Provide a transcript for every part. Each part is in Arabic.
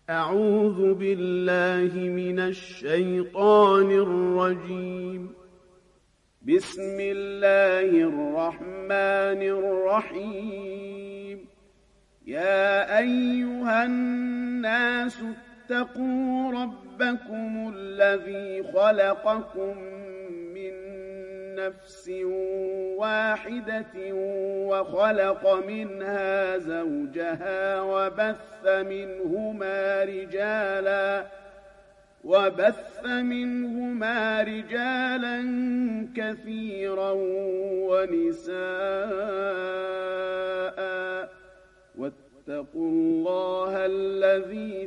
أعوذ بالله من الشيطان الرجيم. بسم الله الرحمن الرحيم. يا أيها الناس اتقوا ربكم الذي خلقكم من نفس واحدة وخلق منها زوجها وبث منهما رجالا كثيرا ونساء واتقوا الله الذي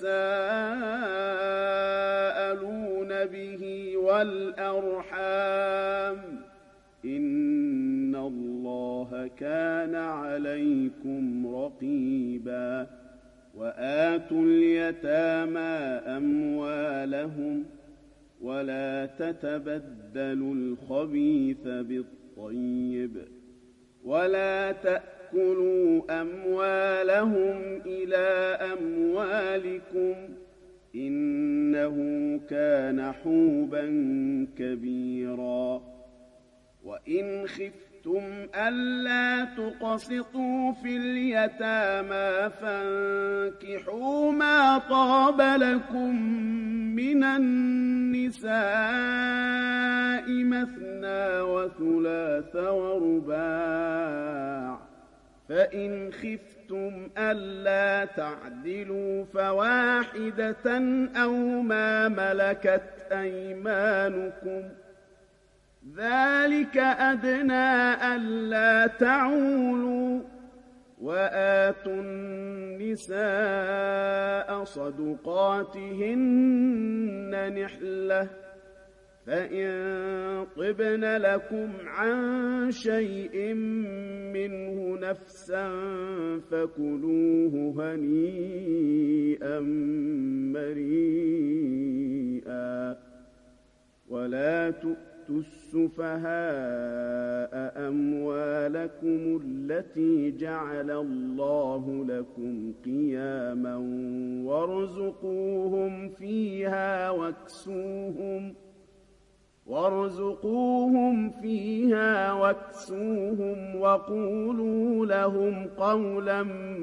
تساءلون به والأرحام إن الله كان عليكم رقيبا. وآتوا اليتامى أموالهم ولا تتبدلوا الخبيث بالطيب ولا تأكلوا أموالهم إلى أموالكم إنه كان حوبا كبيرا. وإن خفتم ألا تقسطوا في اليتامى فانكحوا ما طاب لكم من النساء مثنى وثلاث ورباع، فإن خفتم ألا تعدلوا فواحدة أو ما ملكت أيمانكم ذلك أدنى ألا تعولوا. وآتوا النساء صدقاتهن نحلة، فإن طبن لكم عن شيء منه نفسا فكلوه هنيئا مريئا. ولا تؤتوا السفهاء أموالكم التي جعل الله لكم قياما وارزقوهم فيها واكسوهم وقولوا لهم قولا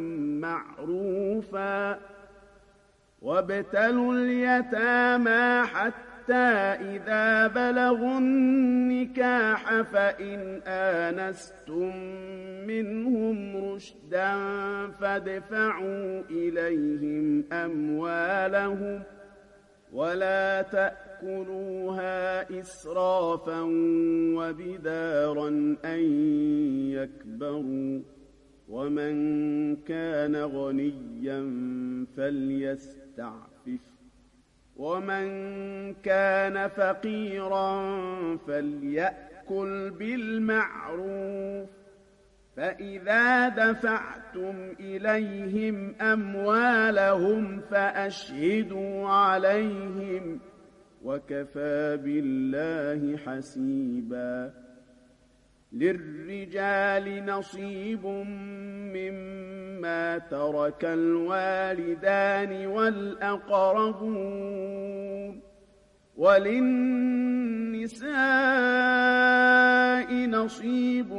معروفا. وابتلوا اليتامى حتى إذا بلغوا النكاح فإن آنستم منهم رشدا فادفعوا إليهم أموالهم ولا تأكلوها إسرافا وبدارا أن يكبروا. ومن كان غنيا فليستعفف ومن كان فقيرا فليأكل بالمعروف. فإذا دفعتم إليهم أموالهم فأشهدوا عليهم وكفى بالله حسيبا. للرجال نصيب مما ترك الوالدان والأقربون وللنساء نصيب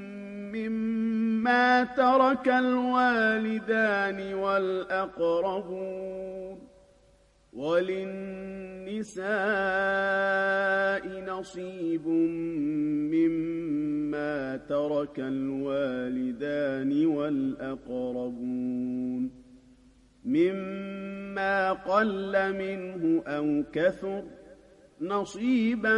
مما ترك الوالدان والأقربون وللنساء نصيب مما ترك الوالدان والأقربون مما قل منه أو كثر نصيبا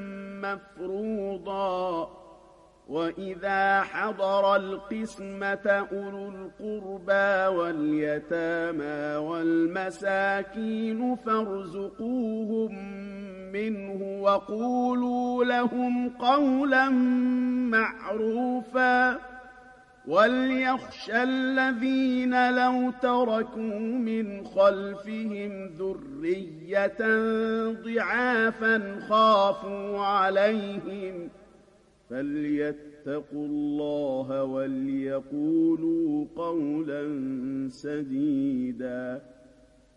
مفروضا. وإذا حضر القسمة أولو القربى واليتامى والمساكين فارزقوهم منه وقولوا لهم قولا معروفا. وليخشى الذين لو تركوا من خلفهم ذرية ضعافا خافوا عليهم فليتقوا الله وليقولوا قولا سديدا.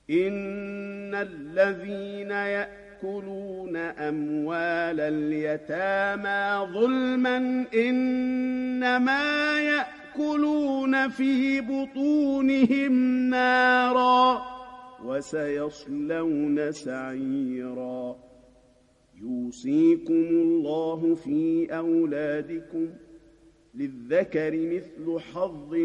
إن الذين يأكلون أموال اليتامى ظلما إنما يأكلون في بطونهم نارا وسيصلون سعيرا يوصيكم الله في أولادكم للذكر مثل حظ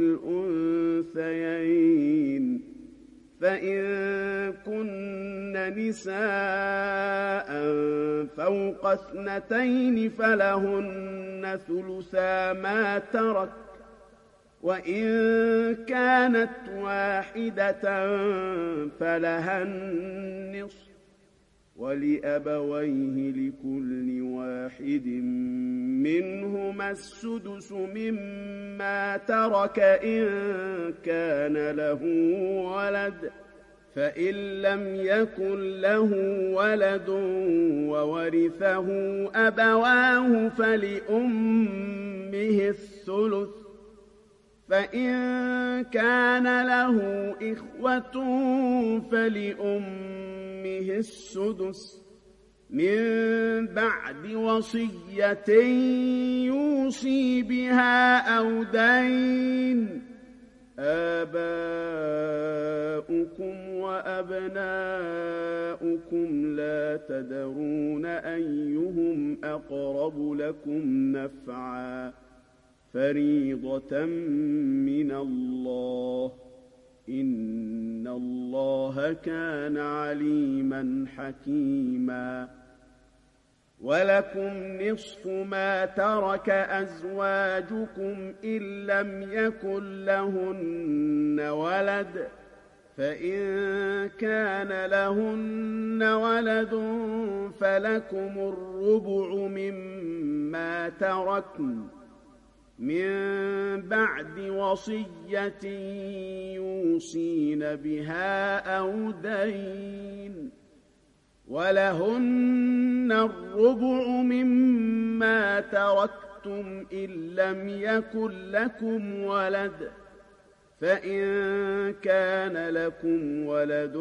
الأنثيين فإن كن نساء فوق 2 فلهن ثلثا ما ترك وإن كانت واحدة فلها النصف ولأبويه لكل واحد منهما السدس مما ترك إن كان له ولد فإن لم يكن له ولد وورثه أبواه فلأمه الثلث فإن كان له إخوة فلأمه السدس من بعد وصية يوصي بها أو دين آباؤكم وأبناؤكم لا تدرون أيهم أقرب لكم نفعا فريضة من الله إن الله كان عليما حكيما ولكم نصف ما ترك أزواجكم إن لم يكن لهن ولد فإن كان لهن ولد فلكم الربع مما تركن من بعد وصية يوصين بها أو دين ولهن الربع مما تركتم إن لم يكن لكم ولد فإن كان لكم ولد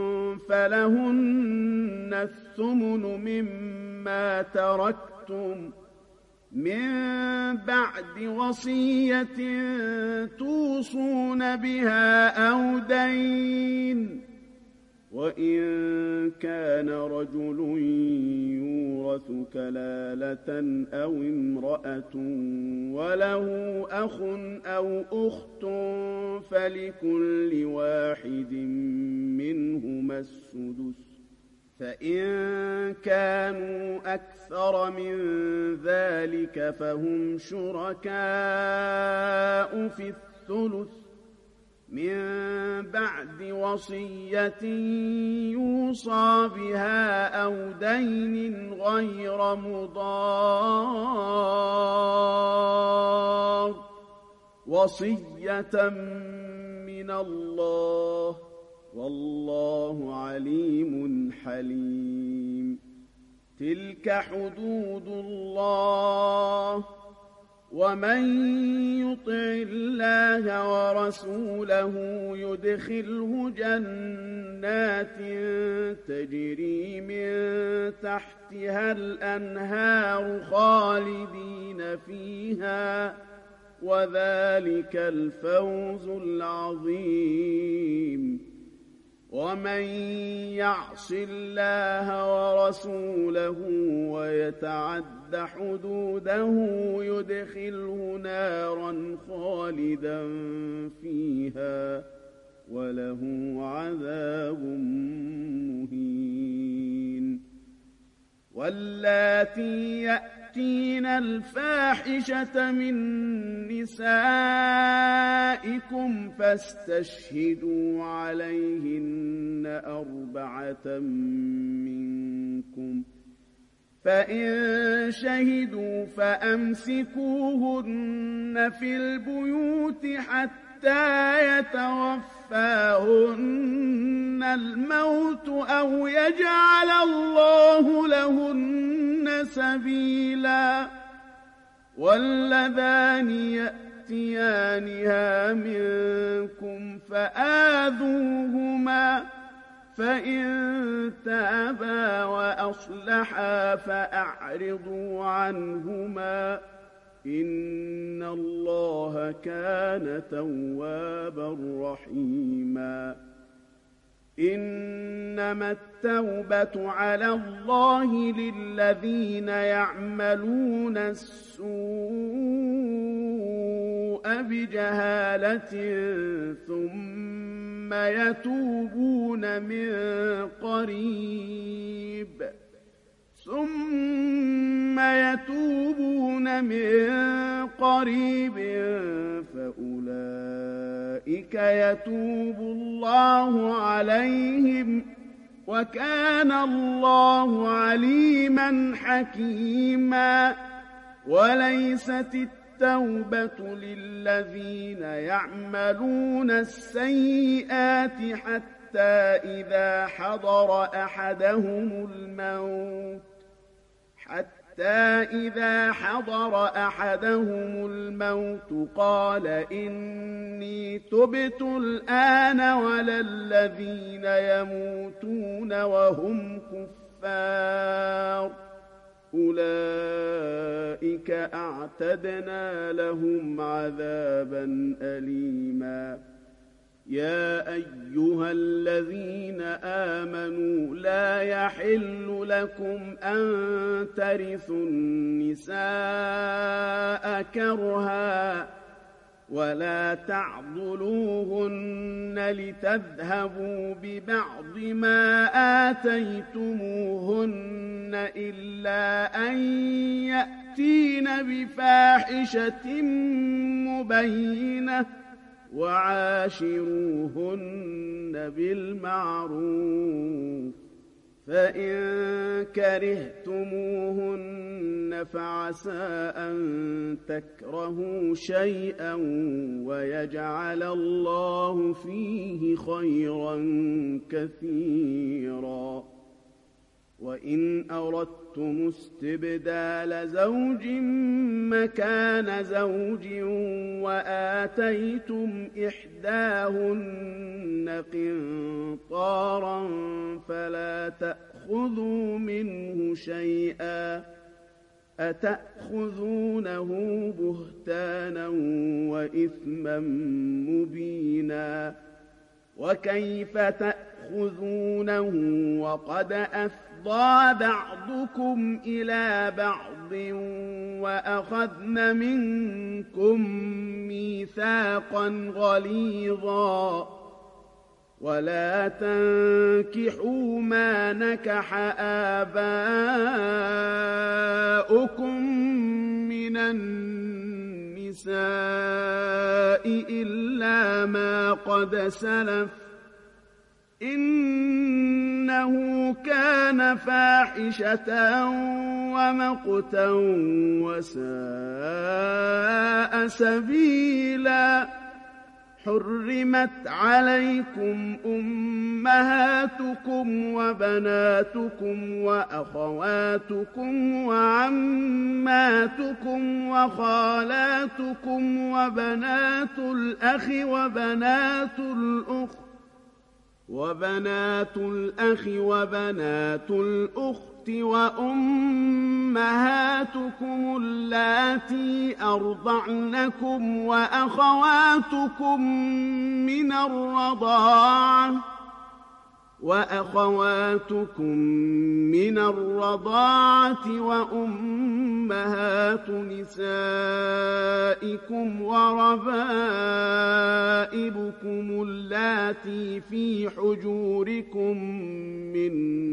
فلهن الثمن مما تركتم من بعد وصية توصون بها أو دين وإن كان رجل يورث كلالة أو امرأة وله أخ أو أخت فلكل واحد منهما السدس فإن كانوا أكثر من ذلك فهم شركاء في الثلث من بعد وصية يوصى بها أو دين غير مضار وصية من الله والله عليم حليم تلك حدود الله ومن يطع الله ورسوله يدخله جنات تجري من تحتها الأنهار خالدين فيها وذلك الفوز العظيم ومن يعص الله ورسوله ويتعد حدوده يدخله نارا خالدا فيها وله عذاب مهين واللاتي يأتين الفاحشة من نسائكم فاستشهدوا عليهن 4 منكم فإن شهدوا فأمسكوهن في البيوت حتى يتوفاهن الموت أو يجعل الله لهن سبيلا واللذان يأتيانها منكم فآذوهما فإن تابا وأصلحا فأعرضوا عنهما إن الله كان توابا رحيما إنما التوبة على الله للذين يعملون السوء بجهالة ثم يتوبون من قريب فأولئك يتوب الله عليهم وكان الله عليما حكيما وليست التوبة للذين يعملون السيئات حتى إذا حضر أحدهم الموت قال إني تبت الآن ولا الذين يموتون وهم كفار أولئك أعتدنا لهم عذابا أليما يا أيها الذين آمنوا لا يحل لكم أن ترثوا النساء كرها ولا تعضلوهن لتذهبوا ببعض ما آتيتموهن إلا أن يأتين بفاحشة مبينة وعاشروهن بالمعروف فإن كرهتموهن فعسى أن تكرهوا شيئا ويجعل الله فيه خيرا كثيرا وإن أردتم استبدال زوج مكان زوج وآتيتم إحداهن قنطارا فلا تأخذوا منه شيئا أتأخذونه بهتانا وإثما مبينا وكيف تأخذونه وقد أفضى بعضكم إلى بعض وأخذن منكم ميثاقا غليظا ولا تنكحوا ما نكح آباؤكم من النساء إلا ما قد سلف إنه كان فاحشة ومقتا وساء سبيلا حرمت عليكم أمهاتكم وبناتكم وأخواتكم وعماتكم وخالاتكم وبنات الأخ وبنات الأخت وأمهاتكم اللاتي أرضعنكم وأخواتكم من الرضاعة وأمهات نسائكم وربائبكم اللاتي في حجوركم من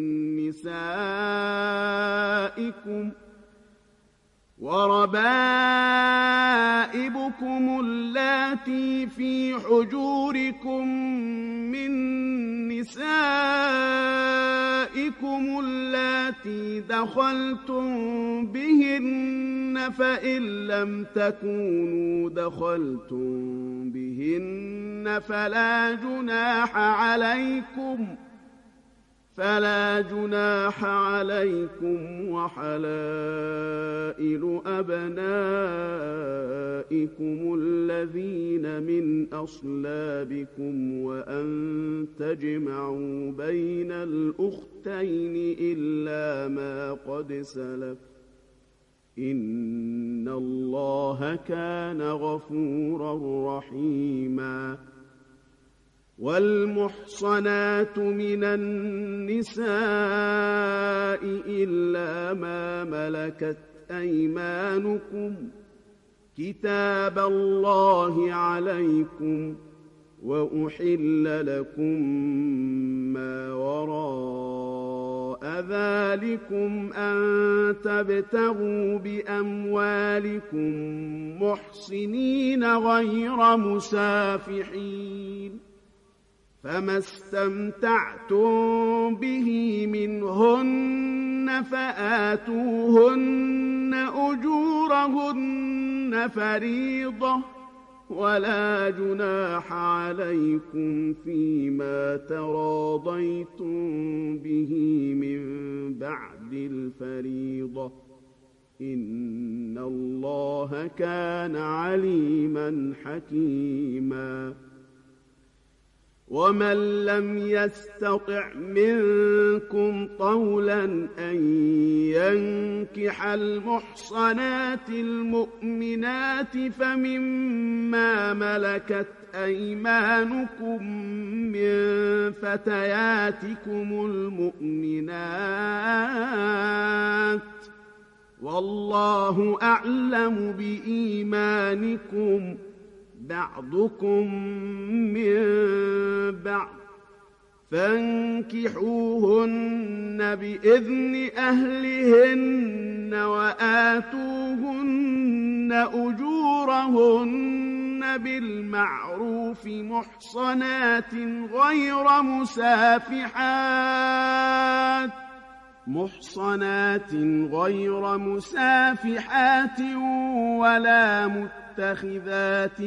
نسائكم اللاتي دخلتم بهن فإن لم تكونوا دخلتم بهن فلا جناح عليكم وحلائل أبنائكم الذين من أصلابكم وأن تجمعوا بين الأختين إلا ما قد سلف إن الله كان غفورا رحيما. والمحصنات من النساء إلا ما ملكت أيمانكم كتاب الله عليكم وأحل لكم ما وراء ذلكم أن تبتغوا بأموالكم محصنين غير مسافحين فما استمتعتم به منهن فآتوهن أجورهن فريضة ولا جناح عليكم فيما تراضيتم به من بعد الفريضة إن الله كان عليما حكيما. ومن لم يستطع منكم طولا أن ينكح المحصنات المؤمنات فمما ملكت أيمانكم من فتياتكم المؤمنات والله أعلم بإيمانكم بعضكم من بعض فانكحوهن بإذن أهلهن وآتوهن أجورهن بالمعروف محصنات غير مسافحات ولا متخذات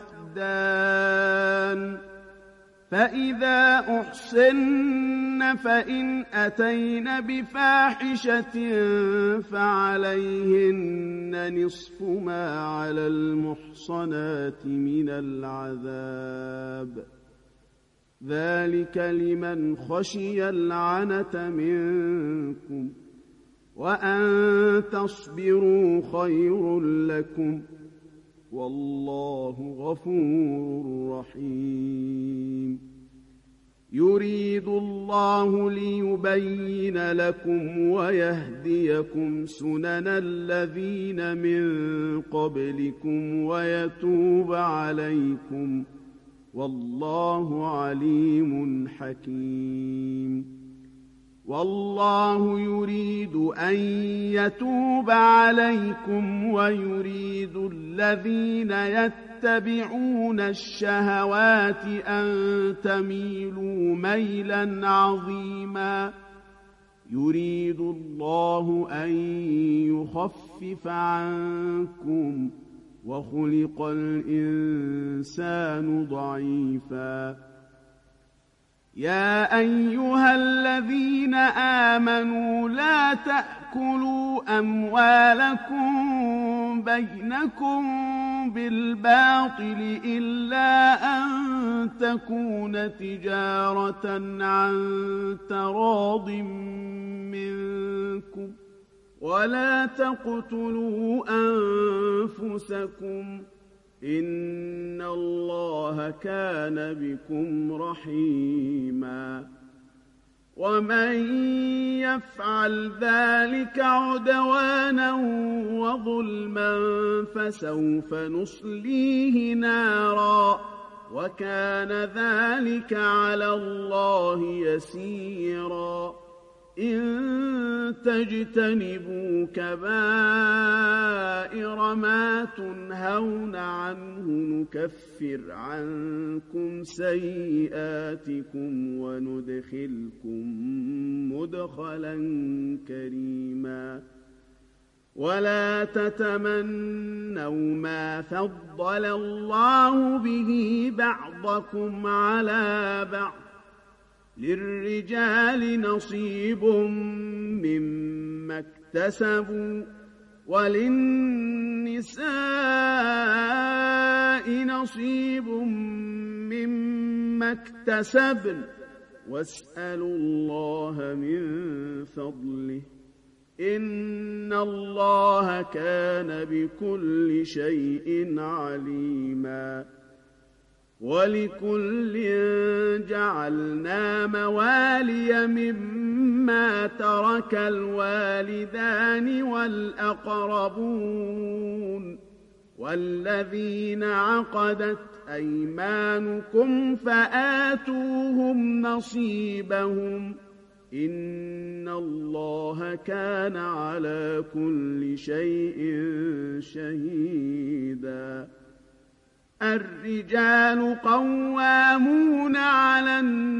أخدان فإذا أحصن فإن أتين بفاحشة فعليهن نصف ما على المحصنات من العذاب ذلك لمن خشي العنة منكم وأن تصبروا خير لكم والله غفور رحيم. يريد الله ليبين لكم ويهديكم سنن الذين من قبلكم ويتوب عليكم والله عليم حكيم. والله يريد أن يتوب عليكم ويريد الذين يتبعون الشهوات أن تميلوا ميلا عظيما. يريد الله أن يخفف عنكم وخلق الإنسان ضعيفا. يا أيها الذين آمنوا لا تأكلوا أموالكم بينكم بالباطل إلا أن تكون تجارة عن تراض منكم ولا تقتلوا أنفسكم إن الله كان بكم رحيما. ومن يفعل ذلك عدوانا وظلما فسوف نصليه نارا وكان ذلك على الله يسيرا. إن تجتنبوا كبائر ما تنهون عنه نكفر عنكم سيئاتكم وندخلكم مدخلا كريما. ولا تتمنوا ما فضل الله به بعضكم على بعض للرجال نصيب مما اكتسبوا وللنساء نصيب مما اكتسبن واسألوا الله من فضله إن الله كان بكل شيء عليما ولكل جعلنا موالي مما ترك الوالدان والأقربون والذين عقدت أيمانكم فآتوهم نصيبهم إن الله كان على كل شيء شهيدا الرجال قوامون على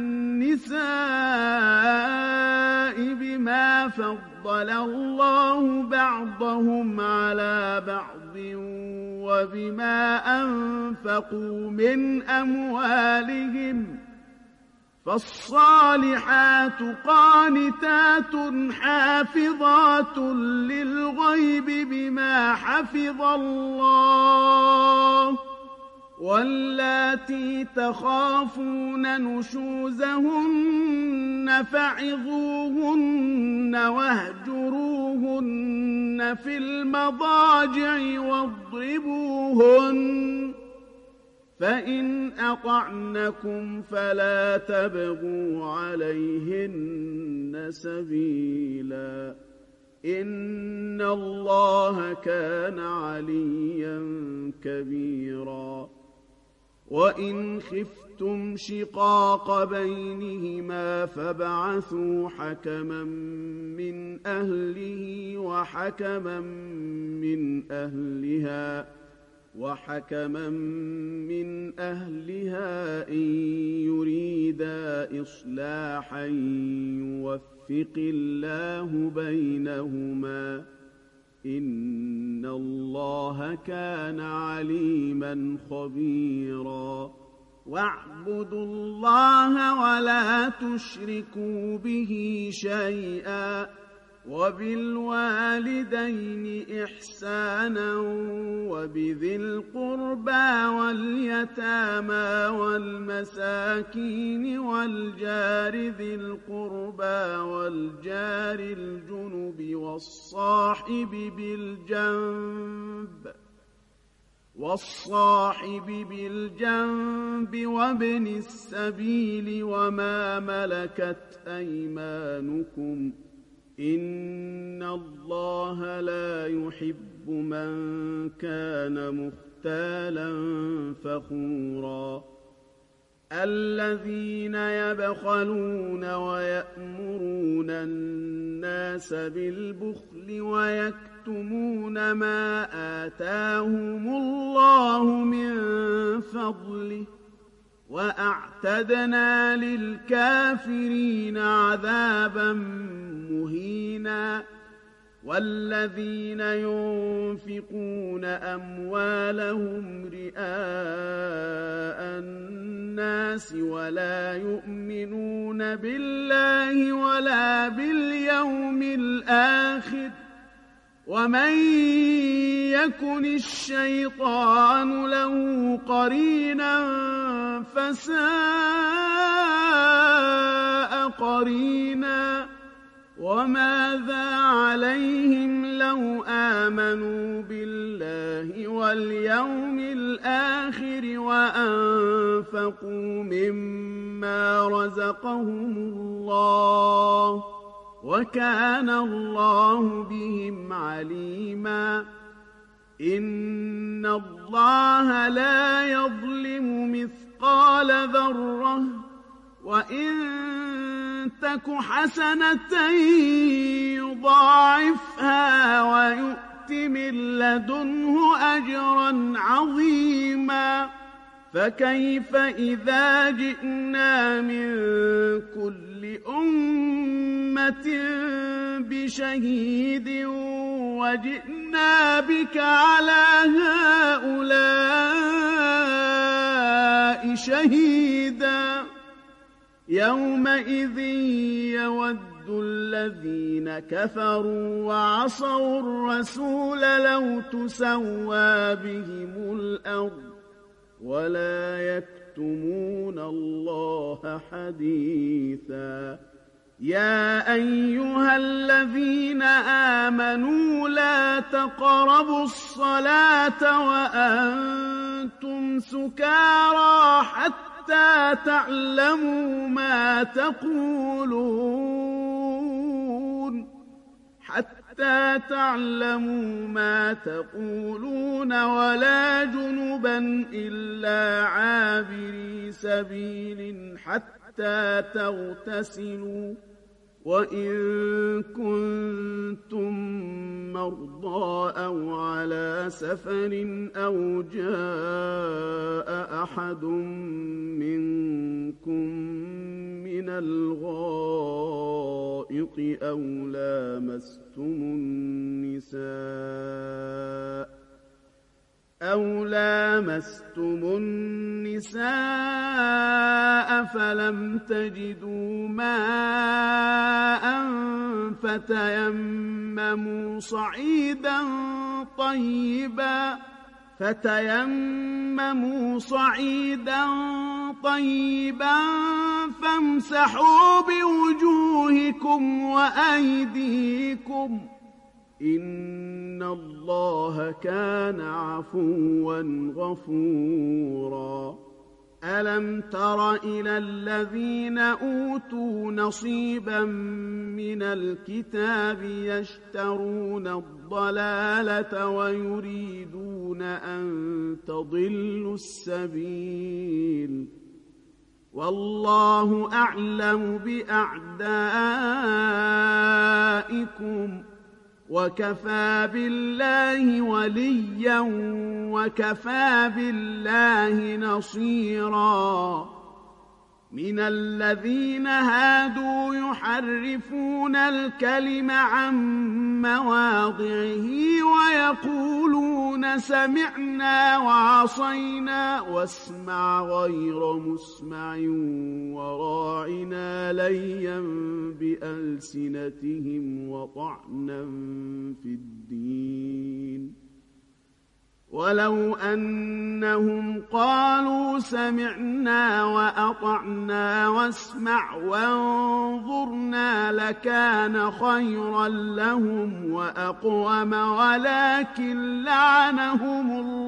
النساء بما فضل الله بعضهم على بعض وبما أنفقوا من أموالهم فالصالحات قانتات حافظات للغيب بما حفظ الله واللاتي تخافون نشوزهن فعظوهن واهجروهن في المضاجع واضربوهن فإن أطعنكم فلا تبغوا عليهن سبيلا إن الله كان عليا كبيرا وإن خفتم شقاق بينهما فابعثوا حكما من أهله وحكما من أهلها إن يريدا إصلاحا يوفق الله بينهما إن الله كان عليما خبيرا واعبدوا الله ولا تشركوا به شيئا وبالوالدين إحسانا وبذي القربى واليتامى والمساكين والجار ذي القربى والجار الجنب والصاحب بالجنب وابن السبيل وما ملكت أيمانكم إن الله لا يحب من كان مختالا فخورا الذين يبخلون ويأمرون الناس بالبخل ويكتمون ما آتاهم الله من فضله وأعتدنا للكافرين عذابا مهينا والذين ينفقون أموالهم رئاء الناس ولا يؤمنون بالله ولا باليوم الآخر ومن يكن الشيطان له قرينا فساء قرينا وماذا عليهم لو آمنوا بالله واليوم الآخر وأنفقوا مما رزقهم الله وكان الله بهم عليما إن الله لا يظلم مثقال ذرة وإن تك حسنة يضاعفها ويؤت من لدنه أجرا عظيما فكيف إذا جئنا من كل أمة بشهيد وجئنا بك على هؤلاء شهيدا يومئذ يود الذين كفروا وعصوا الرسول لو تسوى بهم الأرض ولا يكتبون يكتمون الله حديثا يا أيها الذين آمنوا لا تقربوا الصلاة وأنتم سكارى حتى تعلموا ما تقولون ولا جنبا إلا عابري سبيل حتى تغتسلوا وإن كنتم مرضى أو على سفر أو جاء أحد منكم من الغائط أو لامستم النساء فلم تجدوا ماء فتيمموا صعيدا طيبا فامسحوا بوجوهكم وأيديكم إن الله كان عفوا غفورا ألم تر إلى الذين أوتوا نصيبا من الكتاب يشترون الضلالة ويريدون أن تضلوا السبيل والله أعلم بأعدائكم وكفى بالله وليا وكفى بالله نصيرا من الذين هادوا يحرفون الكلم عن مواضعه ويقولون سمعنا وعصينا واسمع غير مسمع وراعنا ليا بألسنتهم وطعنا في الدين ولو أنهم قالوا سمعنا وأطعنا واسمع وانظرنا لكان خيرا لهم وأقوم ولكن لعنهم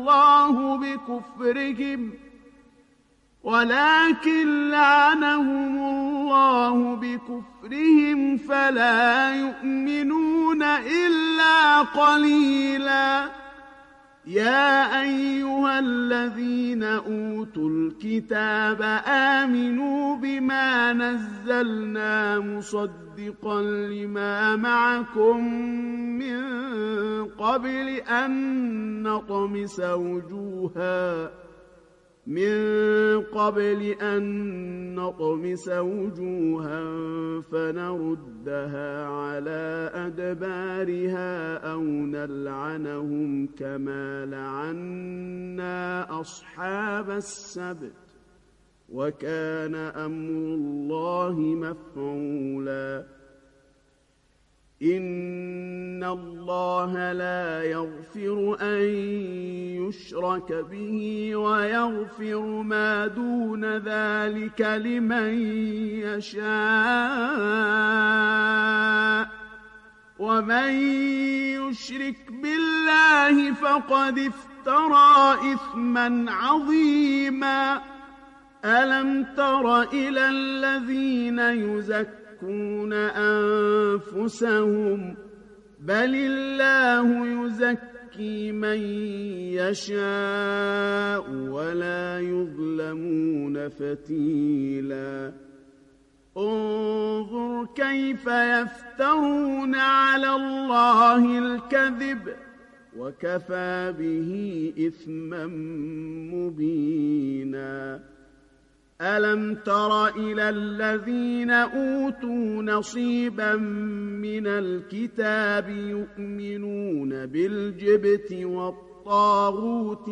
الله بكفرهم فلا يؤمنون إلا قليلا يا أيها الذين أوتوا الكتاب آمنوا بما نزلنا مصدقا لما معكم من قبل أن نطمس وجوها فنردها على أدبارها أو نلعنهم كما لعنا أصحاب السبت وكان أمر الله مفعولا إن الله لا يغفر أن يشرك به ويغفر ما دون ذلك لمن يشاء ومن يشرك بالله فقد افترى إثما عظيما ألم تر إلى الذين يزكون أنفسهم بل الله يزكي من يشاء ولا يظلمون فتيلا انظر كيف يفترون على الله الكذب وكفى به إثما مبينا ألم تر إلى الذين أوتوا نصيبا من الكتاب يؤمنون بالجبت والطاغوت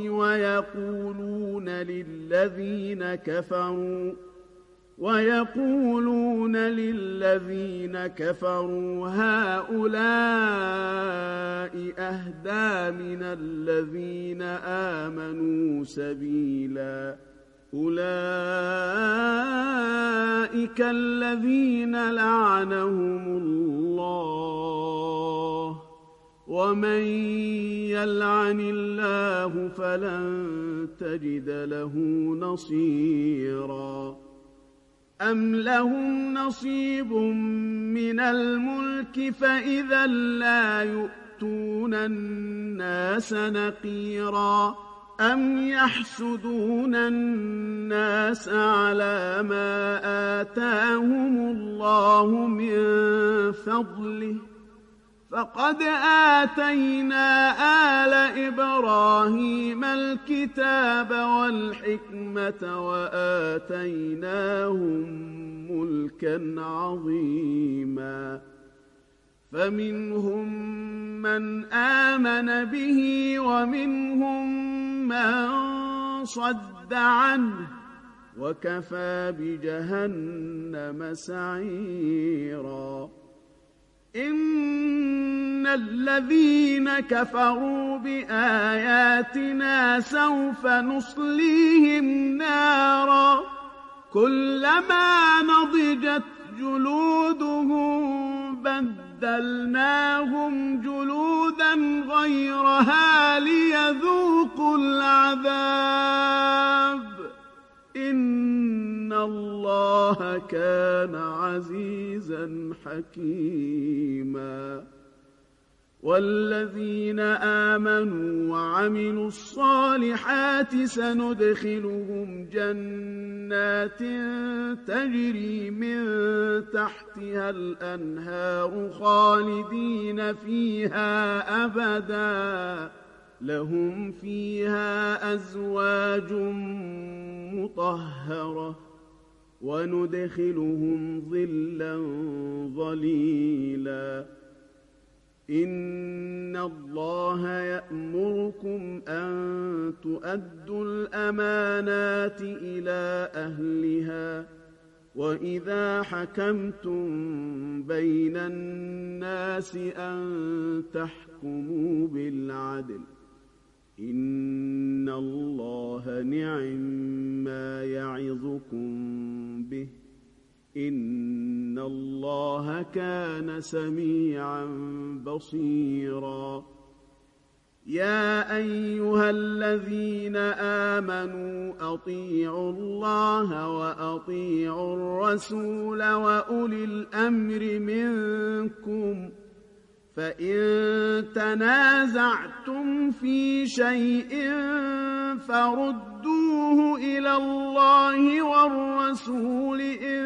ويقولون للذين كفروا هؤلاء أهدى من الذين آمنوا سبيلا أولئك الذين لعنهم الله ومن يلعن الله فلن تجد له نصيرا أم لهم نصيب من الملك فإذا لا يؤتون الناس نقيرا أم يحسدون الناس على ما آتاهم الله من فضله فقد آتينا آل إبراهيم الكتاب والحكمة وآتيناهم ملكا عظيما فمنهم من آمن به ومنهم من صد عنه وكفى بجهنم سعيرا إن الذين كفروا بآياتنا سوف نصليهم نارا كلما نضجت جلودهم بدلناهم جلودا غيرها ليذوقوا العذاب إن الله كان عزيزا حكيما والذين آمنوا وعملوا الصالحات سندخلهم جنات تجري من تحتها الأنهار خالدين فيها أبدا لهم فيها أزواج مطهرة وندخلهم ظلا ظليلا إن الله يأمركم أن تؤدوا الأمانات إلى أهلها وإذا حكمتم بين الناس أن تحكموا بالعدل إن الله نعم يعظكم به إن الله كان سميعا بصيرا يا أيها الذين آمنوا أطيعوا الله وأطيعوا الرسول وأولي الأمر منكم فإن تنازعتم في شيء فردوه إلى الله والرسول إن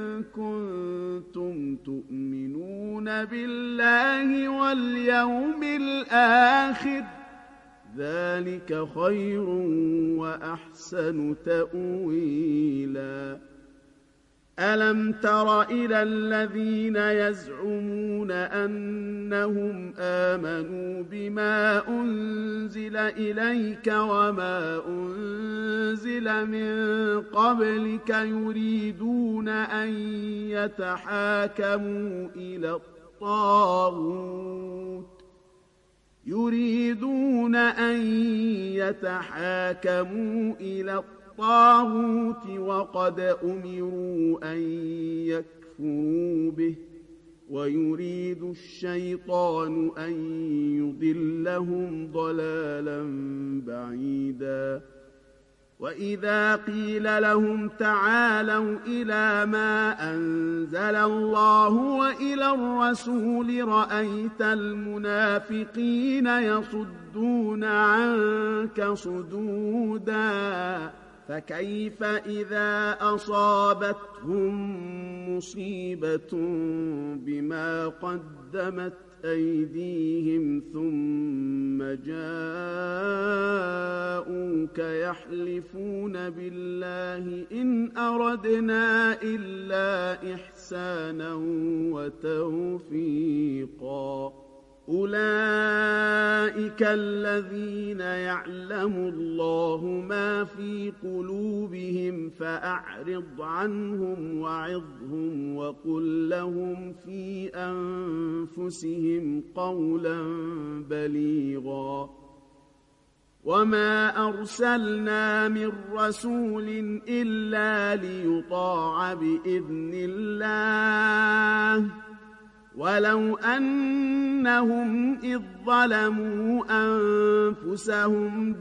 كنتم تؤمنون بالله واليوم الآخر ذلك خير وأحسن تأويلا ألم تر إلى الذين يزعمون أنهم آمنوا بما أنزل إليك وما أنزل من قبلك يريدون أن يتحاكموا إلى الطاغوت وقد أمروا أن يكفروا به ويريد الشيطان أن يضلهم ضلالا بعيدا وإذا قيل لهم تعالوا إلى ما أنزل الله وإلى الرسول رأيت المنافقين يصدون عنك صدودا فكيف إذا أصابتهم مصيبة بما قدمت أيديهم ثم جاءوك يحلفون بالله إن أردنا إلا إحسانا وتوفيقا أولئك الذين يعلم الله ما في قلوبهم فأعرض عنهم وعظهم وقل لهم في أنفسهم قولا بليغا وما أرسلنا من رسول إلا ليطاع بإذن الله ولو أنهم إذ ظلموا أنفسهم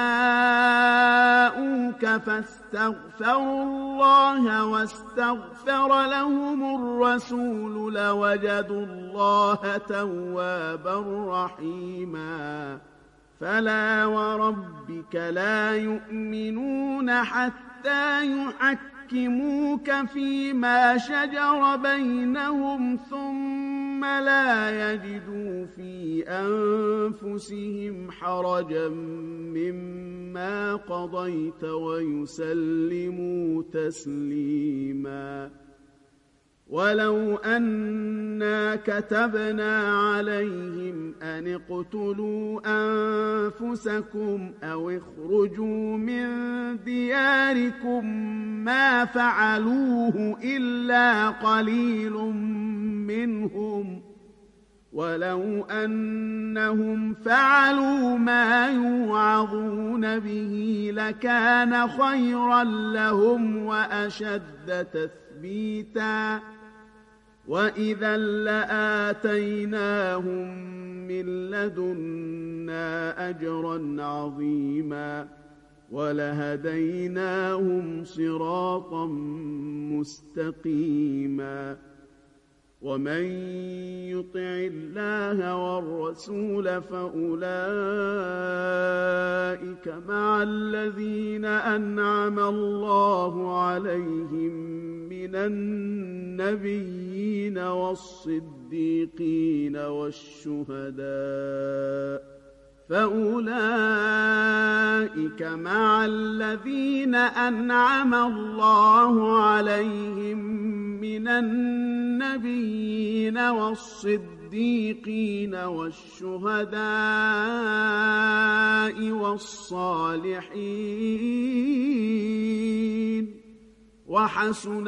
جاءوك فاستغفروا الله واستغفر لهم الرسول لوجدوا الله توابا رحيما فلا وربك لا يؤمنون حتى يحكموك فيما شجر بينهم ثم لا يجدوا في أنفسهم حرجا مما قضيت ويسلموا تسليما ولو أنا كتبنا عليهم أن اقتلوا أنفسكم أو اخرجوا من دياركم ما فعلوه إلا قليل منهم ولو أنهم فعلوا ما يوعظون به لكان خيرا لهم وأشد تثبيتا وإذا لآتيناهم من لدنا أجرا عظيما ولهديناهم صراطا مستقيما ومن يطع الله والرسول فأولئك مع الذين أنعم الله عليهم من النبيين والصديقين والشهداء فأولئك مع الذين أنعم الله عليهم من النبيين والصديقين والشهداء والصالحين وحسن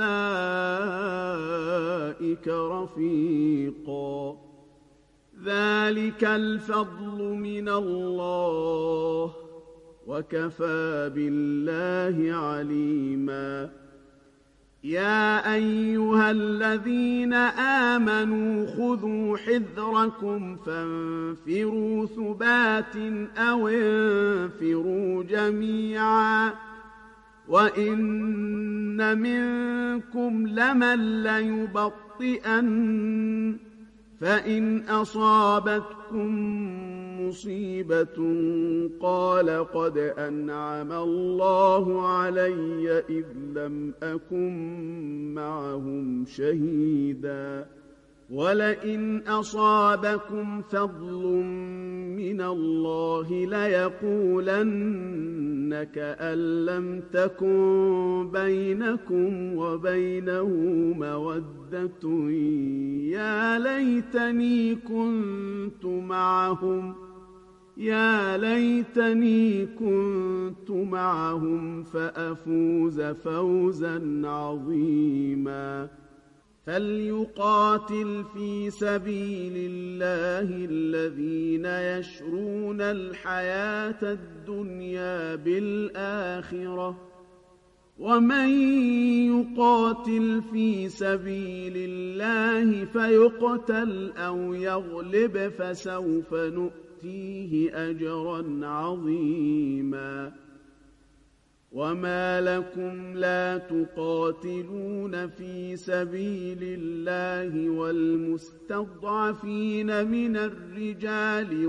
أولئك رفيقا ذلك الفضل من الله وكفى بالله عليما يا أيها الذين آمنوا خذوا حذركم فانفروا ثبات أو انفروا جميعا وإن منكم لمن ليبطئن فإن أصابتكم مصيبة قال قد أنعم الله علي إذ لم أكن معهم شهيدا ولئن أصابكم فضل من الله ليقولن كأن لم تكن بينكم وبينه مودة يا ليتني كنت معهم فأفوز فوزا عظيما فليقاتل في سبيل الله الذين يشرون الحياة الدنيا بالآخرة ومن يقاتل في سبيل الله فيقتل أو يغلب فسوف نؤتيه أجرا عظيما وما لكم لا تقاتلون في سبيل الله والمستضعفين من الرجال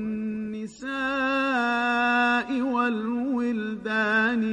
والنساء والولدان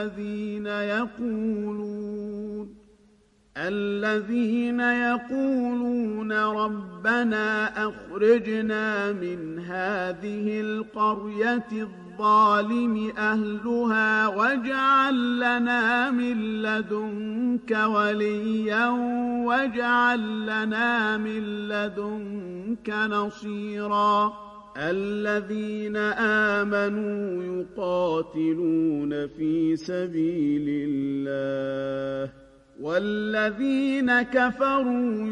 الذين يقولون ربنا أخرجنا من هذه القرية الظالم أهلها واجعل لنا من لدنك وليا واجعل لنا من لدنك نصيرا الذين آمنوا يقاتلون في سبيل الله والذين كفروا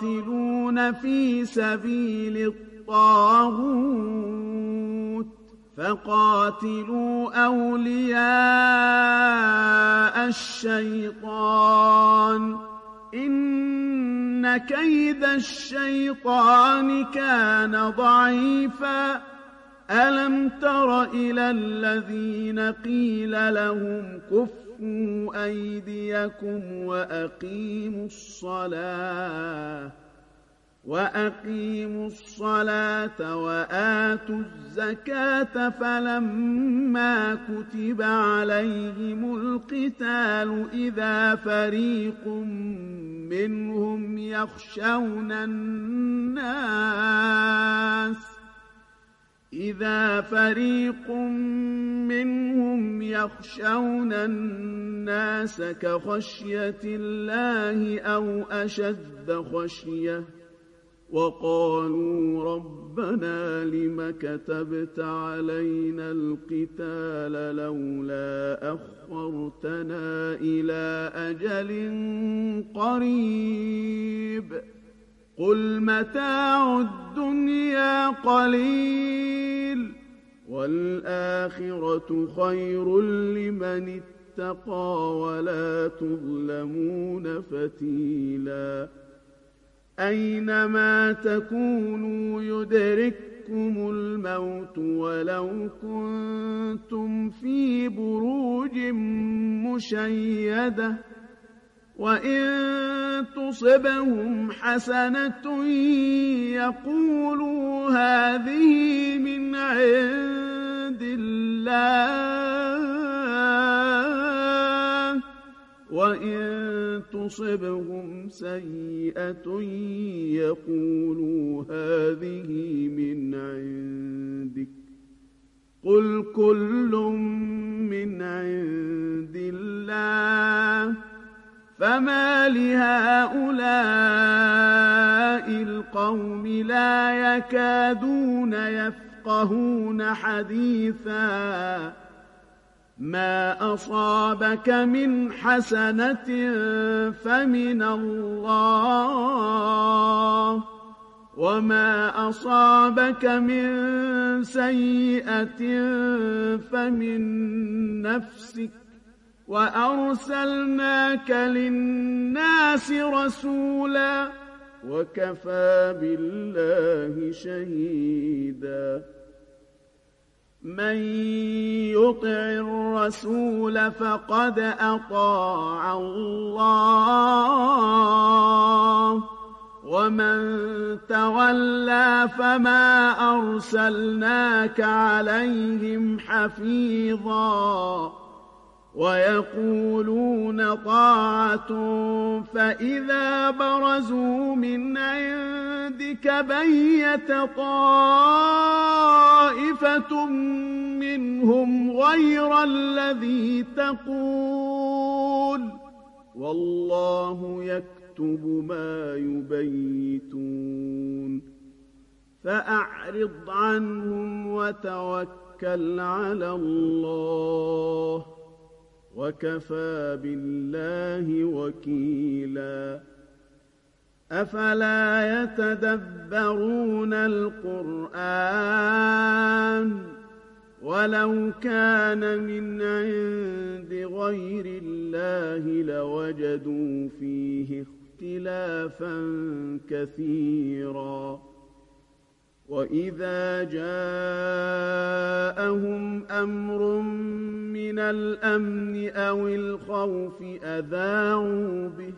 يقاتلون في سبيل الطاغوت فقاتلوا أولياء الشيطان إن كيد الشيطان كان ضعيفا ألم تر إلى الذين قيل لهم كفوا أيديكم وأقيموا الصلاة وآتوا الزكاة فلما كتب عليهم القتال إذا فريق منهم يخشون الناس كخشية الله أو أشد خشية وقالوا ربنا لم كتبت علينا القتال لولا أخرتنا إلى أجل قريب قل متاع الدنيا قليل والآخرة خير لمن اتقى ولا تظلمون فتيلا أينما تكونوا يدرككم الموت ولو كنتم في بروج مشيدة وإن تصبهم حسنة يقولوا هذه من عند الله وإن تصبهم سيئة يقولوا هذه من عندك قل كل من عند الله فما لهؤلاء القوم لا يكادون يفقهون حديثا ما أصابك من حسنة فمن الله وما أصابك من سيئة فمن نفسك وأرسلناك للناس رسولا وكفى بالله شهيدا من يطع الرسول فقد أطاع الله ومن تولى فما أرسلناك عليهم حفيظا ويقولون طاعة فإذا برزوا من عندك بيت طائفة منهم غير الذي تقول والله يكتب ما يبيتون فأعرض عنهم وتوكل على الله وكفى بالله وكيلا أفلا يتدبرون القرآن ولو كان من عند غير الله لوجدوا فيه اختلافا كثيرا وإذا جاءهم أمر من الأمن أو الخوف أذاعوا به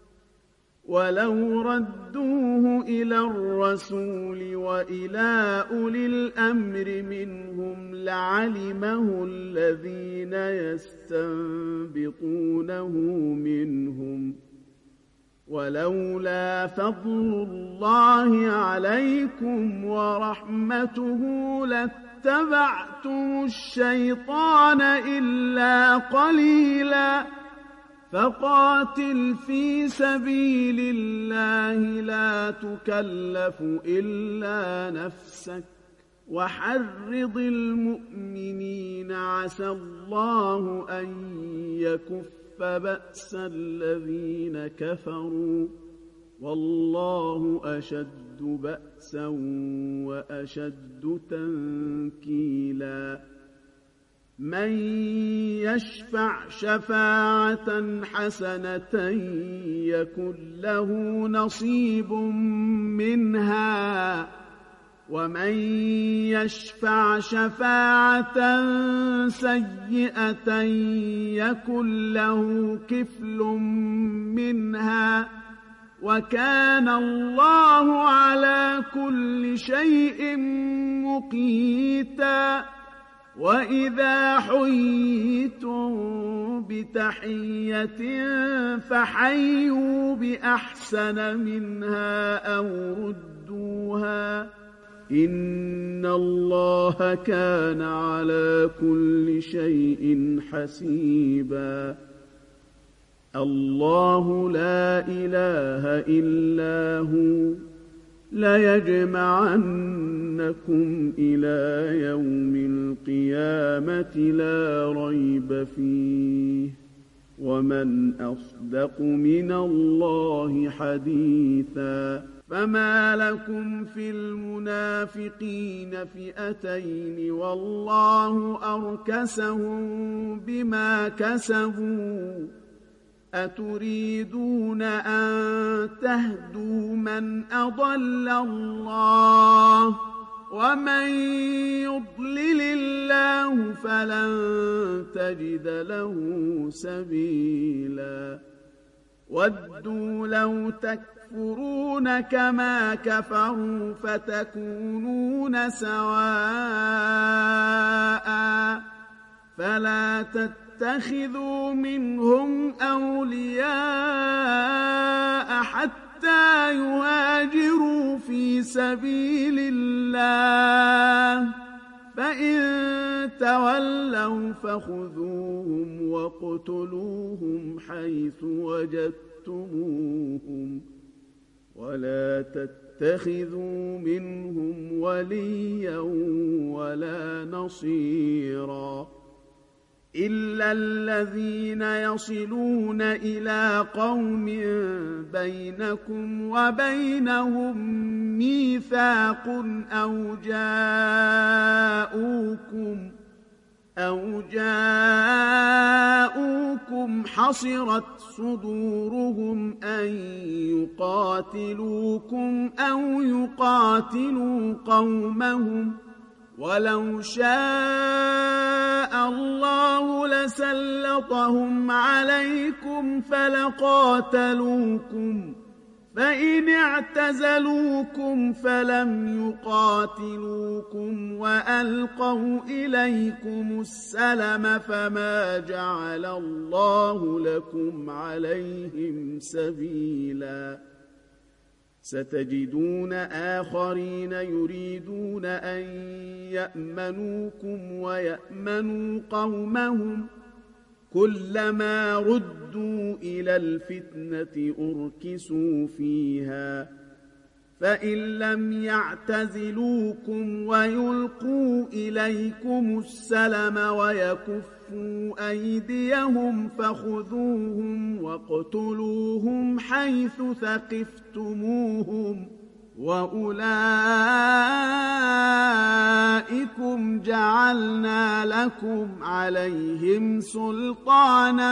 ولو ردوه إلى الرسول وإلى أولي الأمر منهم لعلمه الذين يستنبطونه منهم ولولا فضل الله عليكم ورحمته لاتبعتم الشيطان إلا قليلا فقاتل في سبيل الله لا تكلف إلا نفسك وحرض المؤمنين عسى الله أن يكف بأس الذين كفروا والله أشد بأسا وأشد تنكيلا من يشفع شفاعة حسنة يكن له نصيب منها ومن يشفع شفاعة سيئة يكن له كفل منها وكان الله على كل شيء مقيتا وإذا حييتم بتحية فحيوا بأحسن منها أو ردوها إن الله كان على كل شيء حسيبا الله لا إله إلا هو ليجمعنكم إلى يوم القيامة لا ريب فيه ومن أصدق من الله حديثا فما لكم في المنافقين فئتين والله أركسهم بما كسبوا أتريدون أن تهدوا من أضل الله ومن يضلل الله فلن تجد له سبيلا ودوا لو تكفرون كما كفروا فتكونون سواء فلا تتخذوا منهم أولياء حتى يهاجروا في سبيل الله فإن تولوا فخذوهم واقتلوهم حيث وجدتموهم ولا تتخذوا منهم وليا ولا نصيرا إلا الذين يصلون إلى قوم بينكم وبينهم ميثاق أو جاءوكم حصرت صدورهم أن يقاتلوكم أو يقاتلوا قومهم ولو شاء الله لسلطهم عليكم فلقاتلوكم فإن اعتزلوكم فلم يقاتلوكم وألقوا إليكم السلم فما جعل الله لكم عليهم سبيلا ستجدون آخرين يريدون أن يأمنوكم ويأمنوا قومهم كلما ردوا إلى الفتنة أركسوا فيها فإن لم يعتزلوكم ويلقوا إليكم السلم ويكفوا أيديهم فخذوهم واقتلوهم حيث ثقفتموهم وأولئكم جعلنا لكم عليهم سلطانا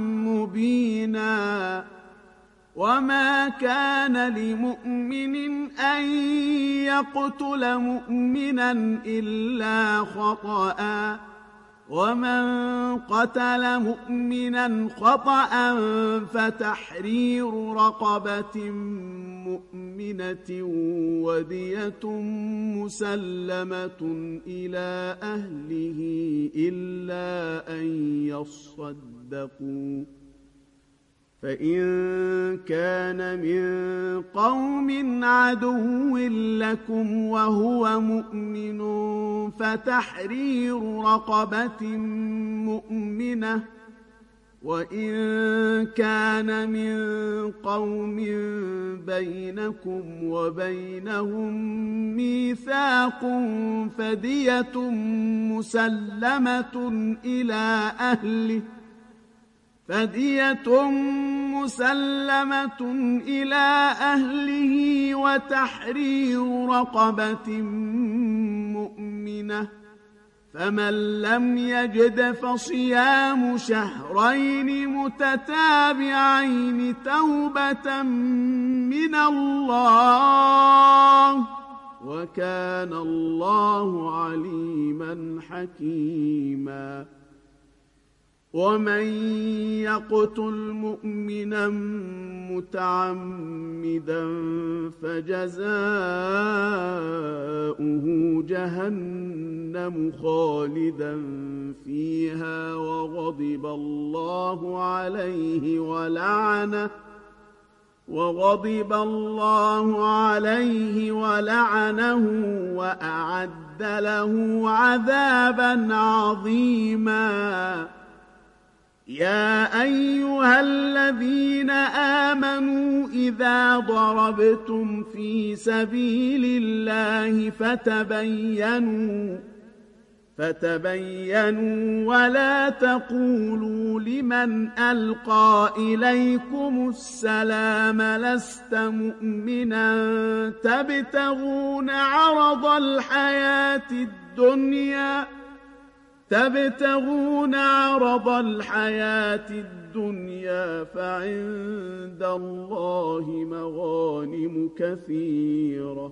مبينا وما كان لمؤمن أن يقتل مؤمنا إلا خطأ ومن قتل مؤمنا خطأ فتحرير رقبة مؤمنة ودية مسلمة إلى أهله إلا أن يصدقوا فإن كان من قوم عدو لكم وهو مؤمن فتحرير رقبة مؤمنة وإن كان من قوم بينكم وبينهم ميثاق فدية مسلمة إلى أهله فدية مسلمة إلى أهله وتحرير رقبة مؤمنة، فمن لم يجد فصيام شهرين متتابعين توبة من الله، وكان الله عليما حكيما. ومن يقتل مؤمنا متعمدا فجزاؤه جهنم خالدا فيها وغضب الله عليه ولعنه وأعد له عذابا عظيما. يا أيها الذين آمنوا إذا ضربتم في سبيل الله فتبينوا ولا تقولوا لمن ألقى إليكم السلام لست مؤمنا تبتغون عرض الحياة الدنيا فعند الله مغانم كثيرة،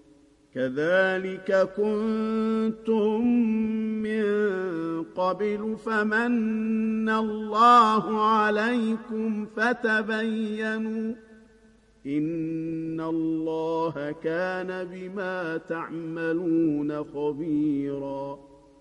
كذلك كنتم من قبل فمن الله عليكم فتبينوا إن الله كان بما تعملون خبيرا.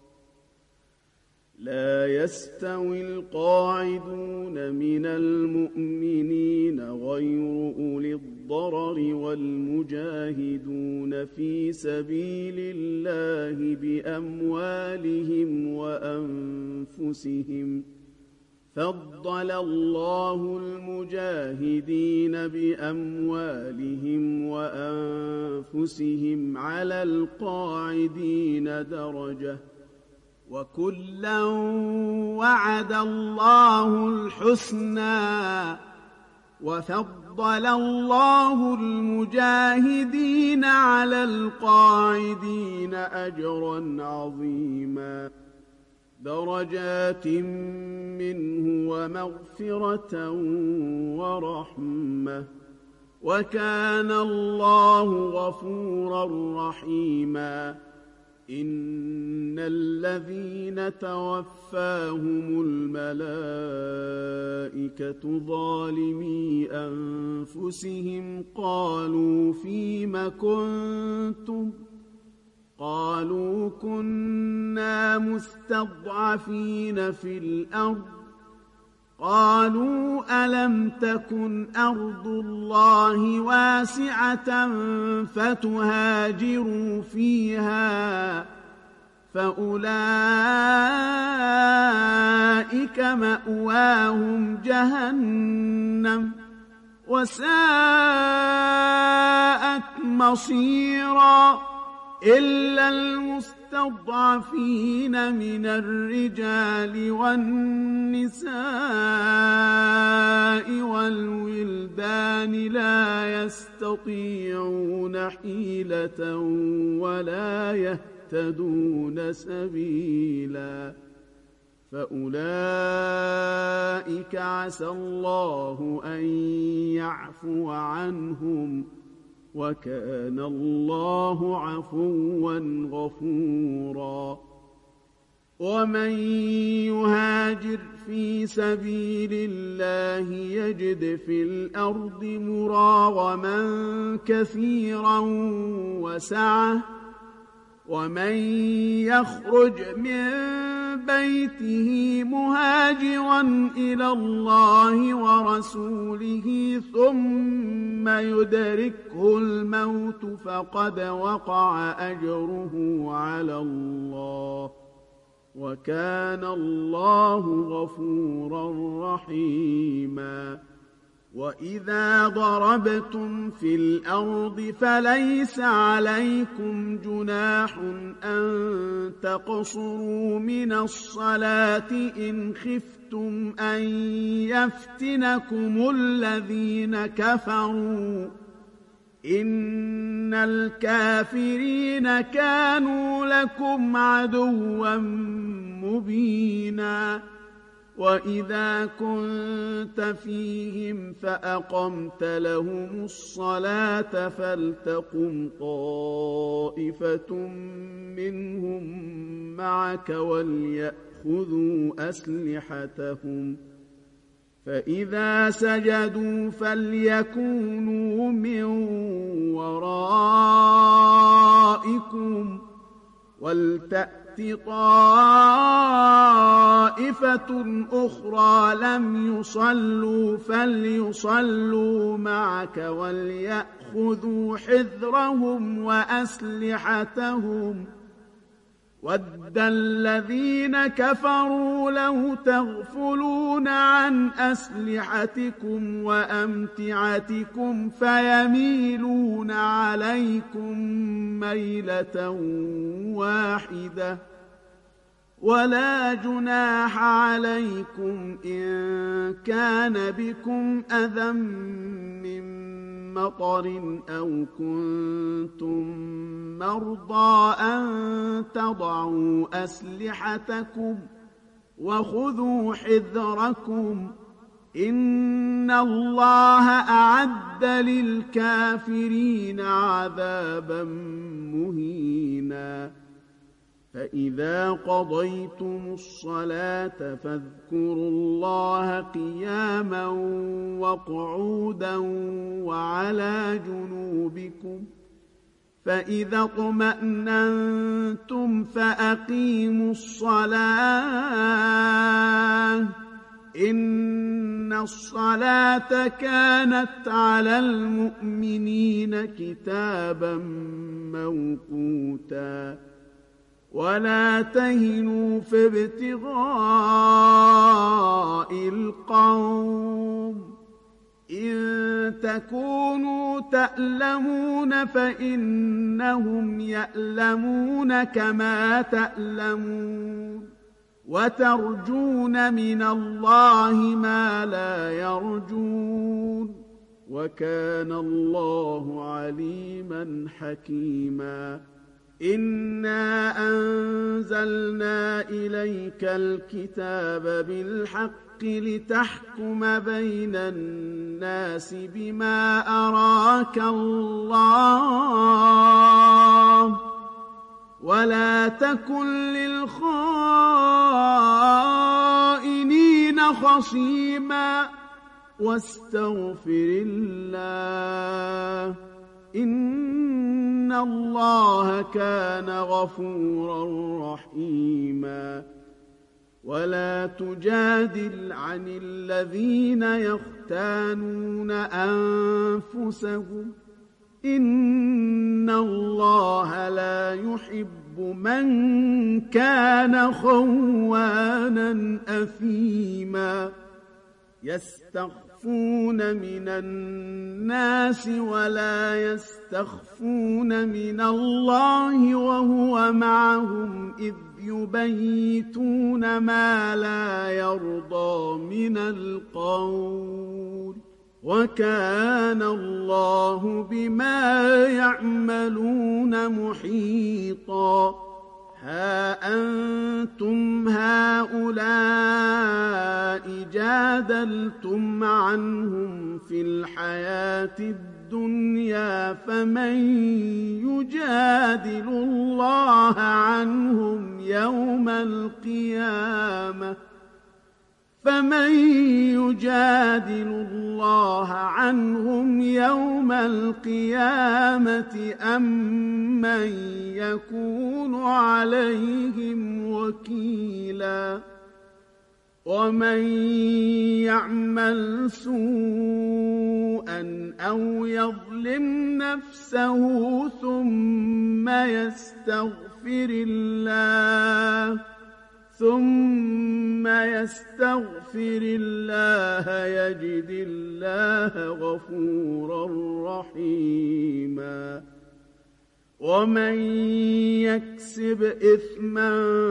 لا يستوي القاعدون من المؤمنين غير أولي الضرر والمجاهدون في سبيل الله بأموالهم وأنفسهم، فضل الله المجاهدين بأموالهم وأنفسهم على القاعدين درجة، وكلا وعد الله الحسنى، وفضل الله المجاهدين على القاعدين أجرا عظيما، درجات منه ومغفرة ورحمة، وكان الله غفورا رحيما. إن الذين توفاهم الملائكة ظالمي أنفسهم قالوا فيم كنتم؟ قالوا كنا مستضعفين في الأرض. قالوا ألم تكن أرض الله واسعة فتهاجروا فيها، فأولئك مأواهم جهنم وساءت مصيرا. إلا المستضعفين من الرجال والنساء والولدان لا يستطيعون حيلة ولا يهتدون سبيلا، فأولئك عسى الله أن يعفو عنهم، وكان الله عفوا غفورا. ومن يهاجر في سبيل الله يجد في الأرض مراغما كثيرا وسعة، ومن يخرج من بيته مهاجرا إلى الله ورسوله ثم يدركه الموت فقد وقع أجره على الله، وكان الله غفورا رحيما. وإذا ضربتم في الأرض فليس عليكم جناح أن تقصروا من الصلاة إن خفتم خفتم أن يفتنكم الذين كفروا إن الكافرين كانوا لكم عدوا مبينا وإذا كنت فيهم فأقمت لهم الصلاة فلتقم طائفة منهم معك وليأخذوا أسلحتهم فإذا سجدوا فليكونوا من ورائكم ولتأت طائفة أخرى لم يصلوا فليصلوا معك وليأخذوا حذرهم وأسلحتهم ود الذين كفروا لو تغفلون عن أسلحتكم وأمتعتكم فيميلون عليكم ميلة واحدة ولا جناح عليكم إن كان بكم أذى من مطر أو كنتم مرضى أن تضعوا أسلحتكم وخذوا حذركم إن الله أعد للكافرين عذابا مهينا فإذا قضيتم الصلاة فاذكروا الله قياما وقعودا وعلى جنوبكم فإذا اطمأننتم فأقيموا الصلاة إن الصلاة كانت على المؤمنين كتابا موقوتا ولا تهنوا في ابتغاء القوم إن تكونوا تألمون فإنهم يألمون كما تألمون وترجون من الله ما لا يرجون وكان الله عليما حكيما إنا أنزلنا إليك الكتاب بالحق لتحكم بين الناس بما أراك الله ولا تكن للخائنين خصيما واستغفر الله إن الله كان غفورا رحيما ولا تجادل عن الذين يختانون أنفسهم إن الله لا يحب من كان خوانا أثيما يستخفون من الناس ولا يستخفون من الله وهو معهم إذ يبيتون ما لا يرضى من القول وكان الله بما يعملون محيطا ها أنتم هؤلاء جادلتم عنهم في الحياة الدنيا فمن يجادل الله عنهم يوم القيامة أم من يكون عليهم وكيلا ومن يعمل سوءا أو يظلم نفسه ثم يستغفر الله يجد الله غفورا رحيما ومن يكسب إثما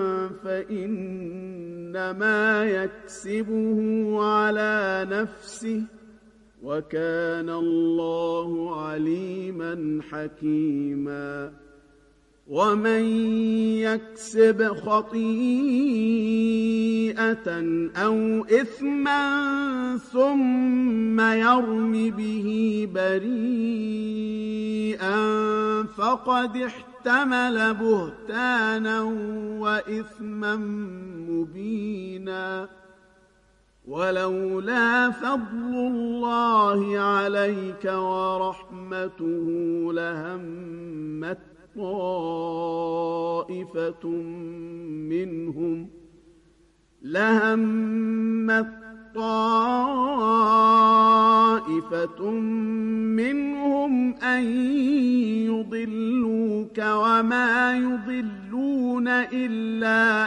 فإنما يكسبه على نفسه وكان الله عليما حكيما ومن يكسب خطيئة أو إثما ثم يرم به بريئا فقد احتمل بهتانا وإثما مبينا ولولا فضل الله عليك ورحمته لهمت طائفة منهم أن يضلوك وما يضلون إلا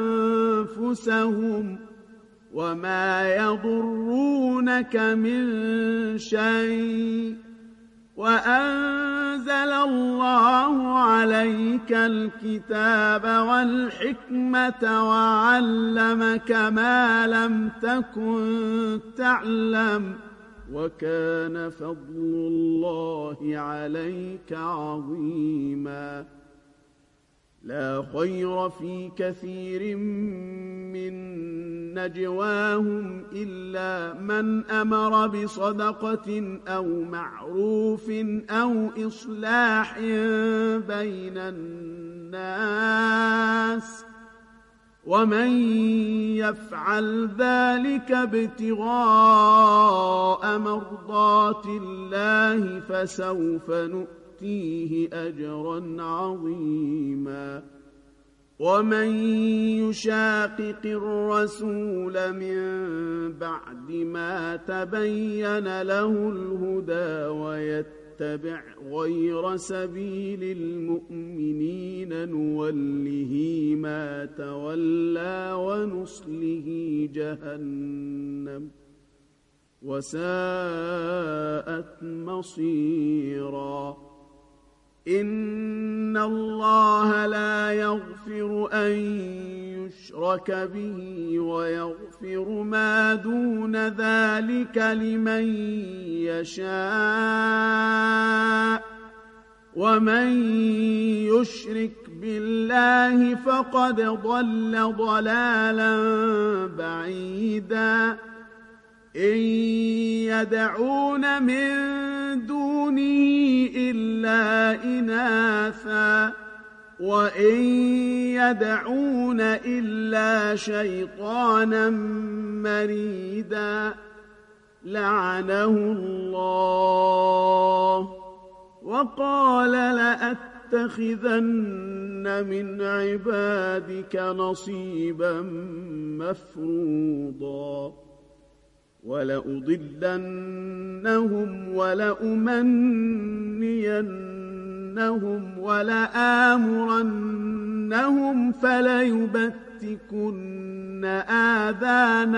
أنفسهم وما يضرونك من شيء وأنزل الله عليك الكتاب والحكمة وعلمك ما لم تكن تعلم وكان فضل الله عليك عظيما لا خير في كثير من نجواهم إلا من أمر بصدقة أو معروف أو إصلاح بين الناس ومن يفعل ذلك ابتغاء مرضات الله فسوف نؤتيه أجرا عظيما ومن يشاقق الرسول من بعد ما تبين له الهدى ويتبع غير سبيل المؤمنين نوله ما تولى ونصله جهنم وساءت مصيرا إن الله لا يغفر أن يشرك به ويغفر ما دون ذلك لمن يشاء ومن يشرك بالله فقد ضل ضلالا بعيدا إن يدعون من دونه إلا إناثا وإن يدعون إلا شيطانا مريدا لعنه الله وقال لأتخذن من عبادك نصيبا مفروضا ولأضلنهم ولأمنينهم ولآمرنهم فليبتكن آذان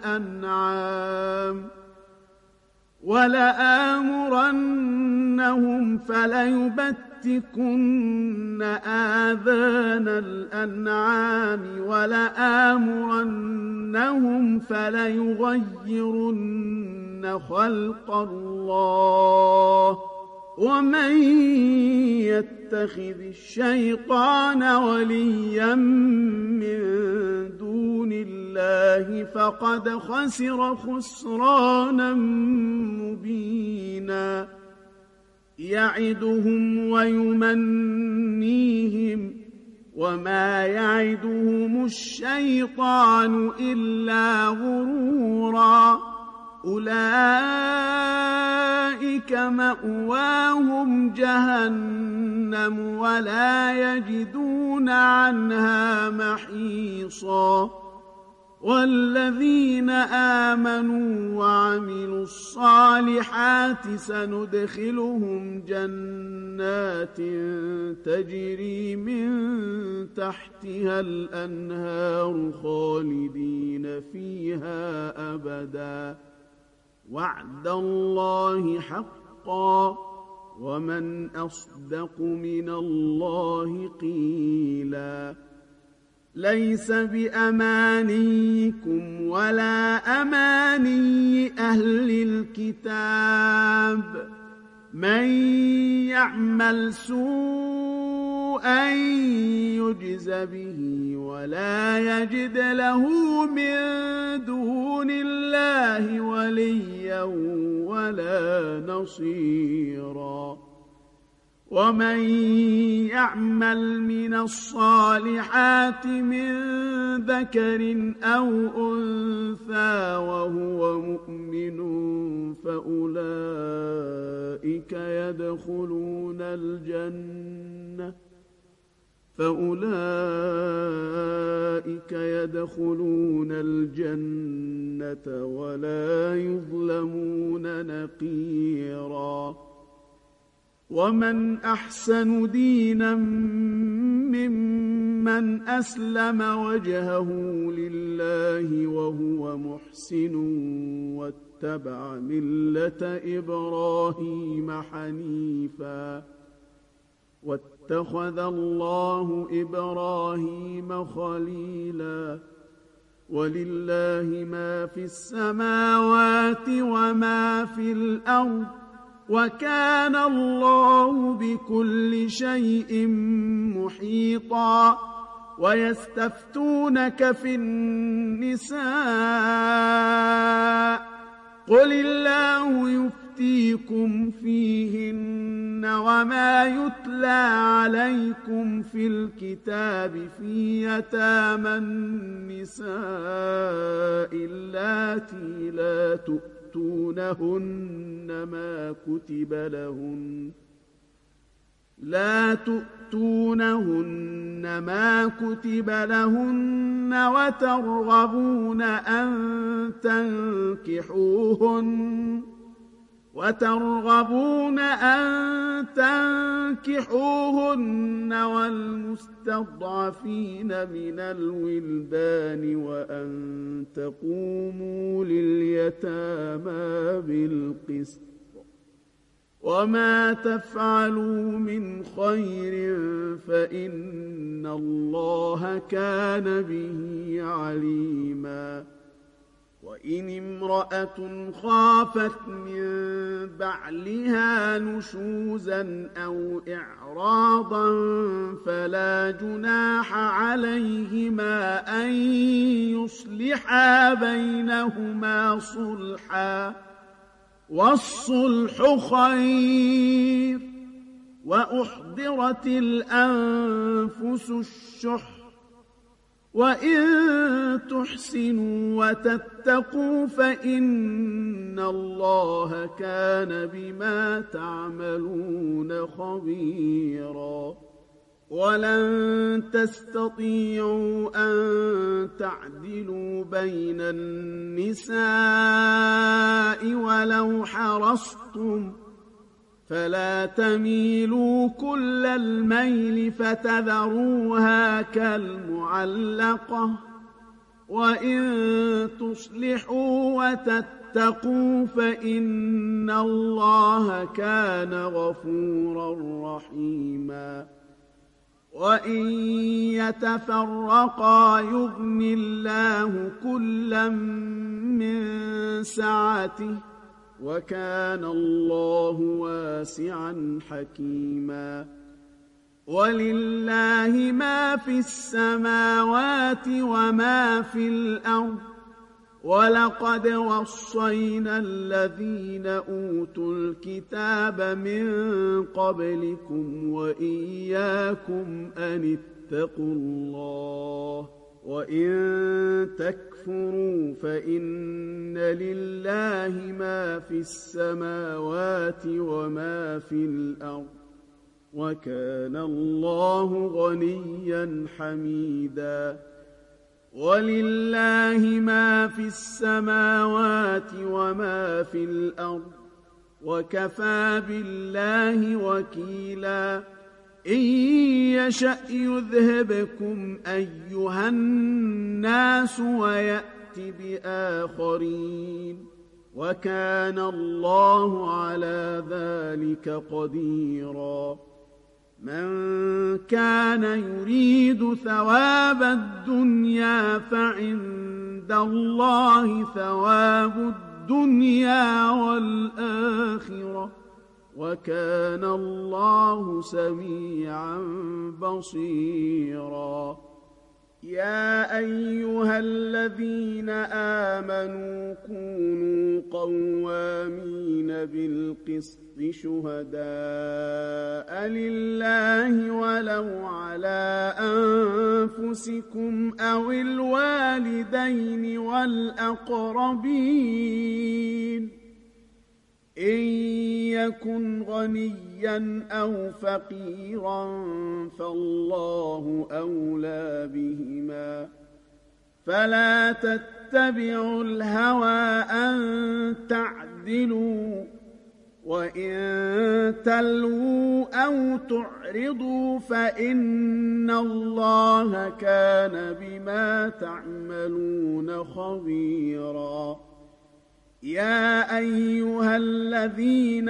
الأنعام ولآمرنهم فليغيرن خلق الله ومن يتخذ الشيطان وليا من دون الله فقد خسر خسرانا مبينا يعدهم ويمنيهم وما يعدهم الشيطان إلا غرورا أولئك مأواهم جهنم ولا يجدون عنها محيصا والذين آمنوا وعملوا الصالحات سندخلهم جنات تجري من تحتها الأنهار خالدين فيها أبدا وعد الله حقا ومن أصدق من الله قيلا ليس بأمانيكم ولا أماني أهل الكتاب من يعمل سوءا يجز به ولا يجد له من دون الله وليا ولا نصيرا ومن يعمل من الصالحات من ذكر أو أنثى وهو مؤمن فأولئك يدخلون الجنة ولا يظلمون نقيرا ومن أحسن دينا ممن أسلم وجهه لله وهو محسن واتبع ملة إبراهيم حنيفا واتخذ الله إبراهيم خليلا ولله ما في السماوات وما في الأرض وكان الله بكل شيء محيطا ويستفتونك في النساء قل الله يفتيكم فيهن وما يتلى عليكم في الكتاب في يتامى النساء اللاتي لا تؤتونهن ما كتب لهن وترغبون أن تنكحوهن والمستضعفين من الولدان وأن تقوموا لليتامى بالقسط وما تفعلوا من خير فإن الله كان به عليما وإن امرأة خافت من بعلها نشوزا أو إعراضا فلا جناح عليهما أن يصلحا بينهما صلحا والصلح خير وأحضرت الأنفس الشح وإن تحسنوا وتتقوا فإن الله كان بما تعملون خبيرا ولن تستطيعوا أن تعدلوا بين النساء ولو حرصتم فلا تميلوا كل الميل فتذروها كالمعلقة وإن تصلحوا وتتقوا فإن الله كان غفورا رحيما وإن يتفرقا يغن الله كلا من سعته وكان الله واسعا حكيما ولله ما في السماوات وما في الأرض ولقد وصينا الذين أوتوا الكتاب من قبلكم وإياكم أن اتقوا الله وإن تكفروا فإن لله ما في السماوات وما في الأرض وكان الله غنيا حميدا ولله ما في السماوات وما في الأرض وكفى بالله وكيلا إن يشأ يذهبكم أيها الناس ويأت بآخرين وكان الله على ذلك قديرا من كان يريد ثواب الدنيا فعند الله ثواب الدنيا والآخرة وكان الله سميعا بصيرا يا أيها الذين آمنوا كونوا قوامين بالقسط شهداء لله ولو على أنفسكم أو الوالدين والأقربين إن يكن غنيا أو فقيرا فالله أولى بهما فلا تتبعوا الهوى أن تعدلوا وإن تلووا أو تعرضوا فإن الله كان بما تعملون خبيرا يا أيها الذين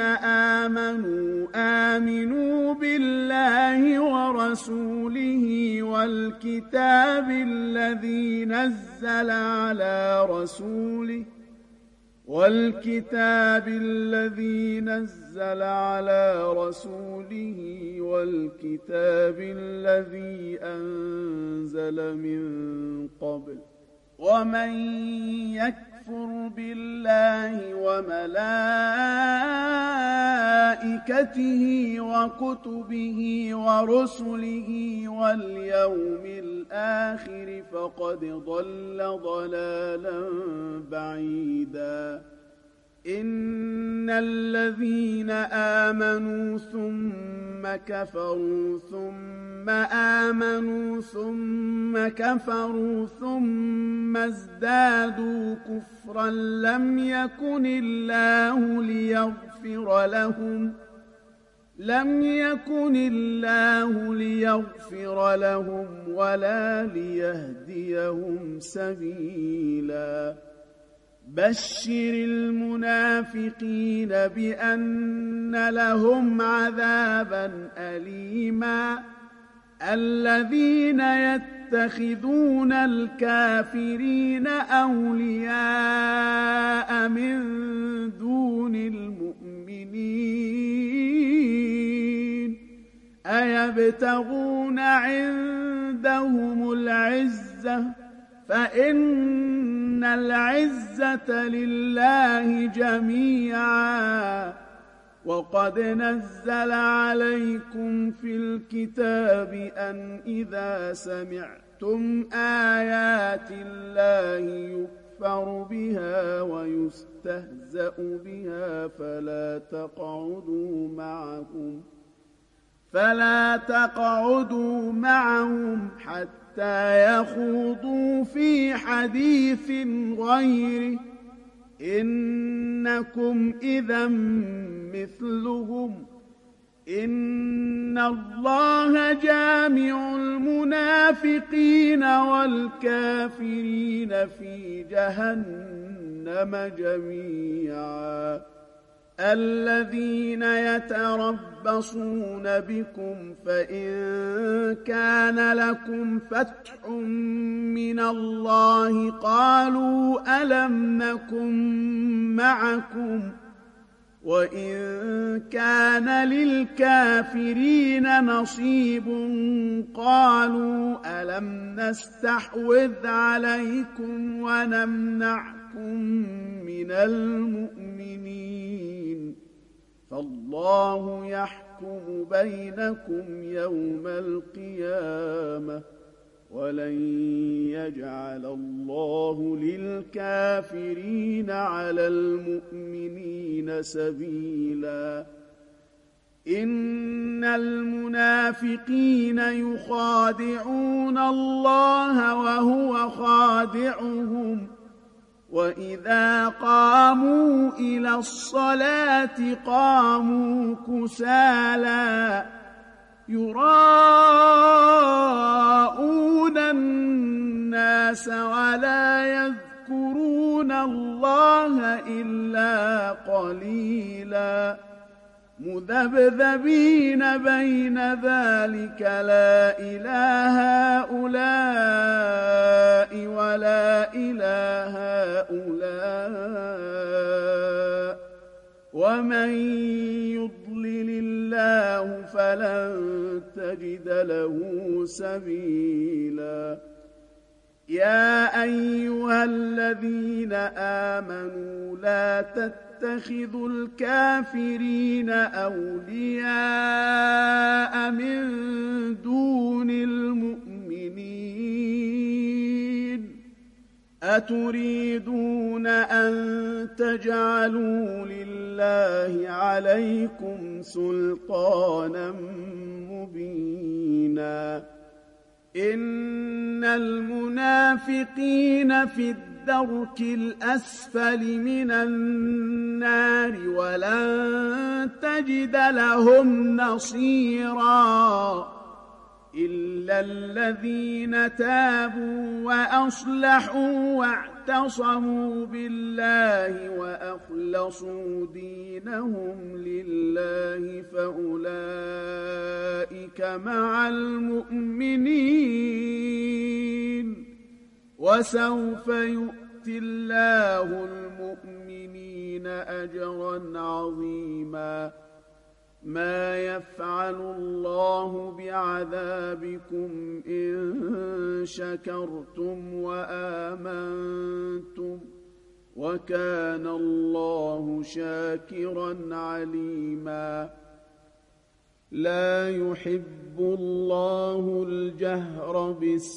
آمنوا بالله ورسوله والكتاب الذي نزل على رسوله والكتاب الذي أنزل من قبل ومن يكفر بالله وملائكته وكتبه ورسله واليوم الآخر فقد ضل ضلالا بعيدا إن الذين آمنوا ثم كفروا ثم آمنوا ثم كفروا ثم ازدادوا كفرا لم يكن الله ليغفر لهم ولا ليهديهم سبيلا بشر المنافقين بأن لهم عذابا أليما الذين يتخذون الكافرين أولياء من دون المؤمنين أيبتغون عندهم العزة فإن العزة لله جميعا وقد نزل عليكم في الكتاب أن إذا سمعتم آيات الله يكفر بها ويستهزأ بها فلا تقعدوا معهم حتى يخوضوا في حديث غيره إنكم إذا مثلهم إن الله جامع المنافقين والكافرين في جهنم جميعا الذين يتربصون بكم فإن كان لكم فتح من الله قالوا ألم نكن معكم وإن كان للكافرين نصيب قالوا ألم نستحوذ عليكم ونمنعكم من المؤمنين فالله يحكم بينكم يوم القيامة ولن يجعل الله للكافرين على المؤمنين سبيلا إن المنافقين يخادعون الله وهو خادعهم وإذا قاموا إلى الصلاة قاموا كسالى يراءون الناس ولا يذكرون يعبدون الله إلا قليلا مذبذبين بين ذلك لا إله هؤلاء ولا إله هؤلاء ومن يضلل الله فلن تجد له سبيلا يا أيها الذين آمنوا لا تتخذوا الكافرين أولياء من دون المؤمنين أتريدون أن تجعلوا لله عليكم سلطانا مبينا إن المنافقين في الدرك الأسفل من النار ولن تجد لهم نصيرا إلا الذين تابوا وأصلحوا واعتصموا بالله وأخلصوا دينهم لله فأولئك مع المؤمنين وسوف يؤتي الله المؤمنين أجرا عظيما ما يفعل الله بعذابكم إن شكرتم وآمنتم وكان الله شاكرا عليما لا يحب الله الجهر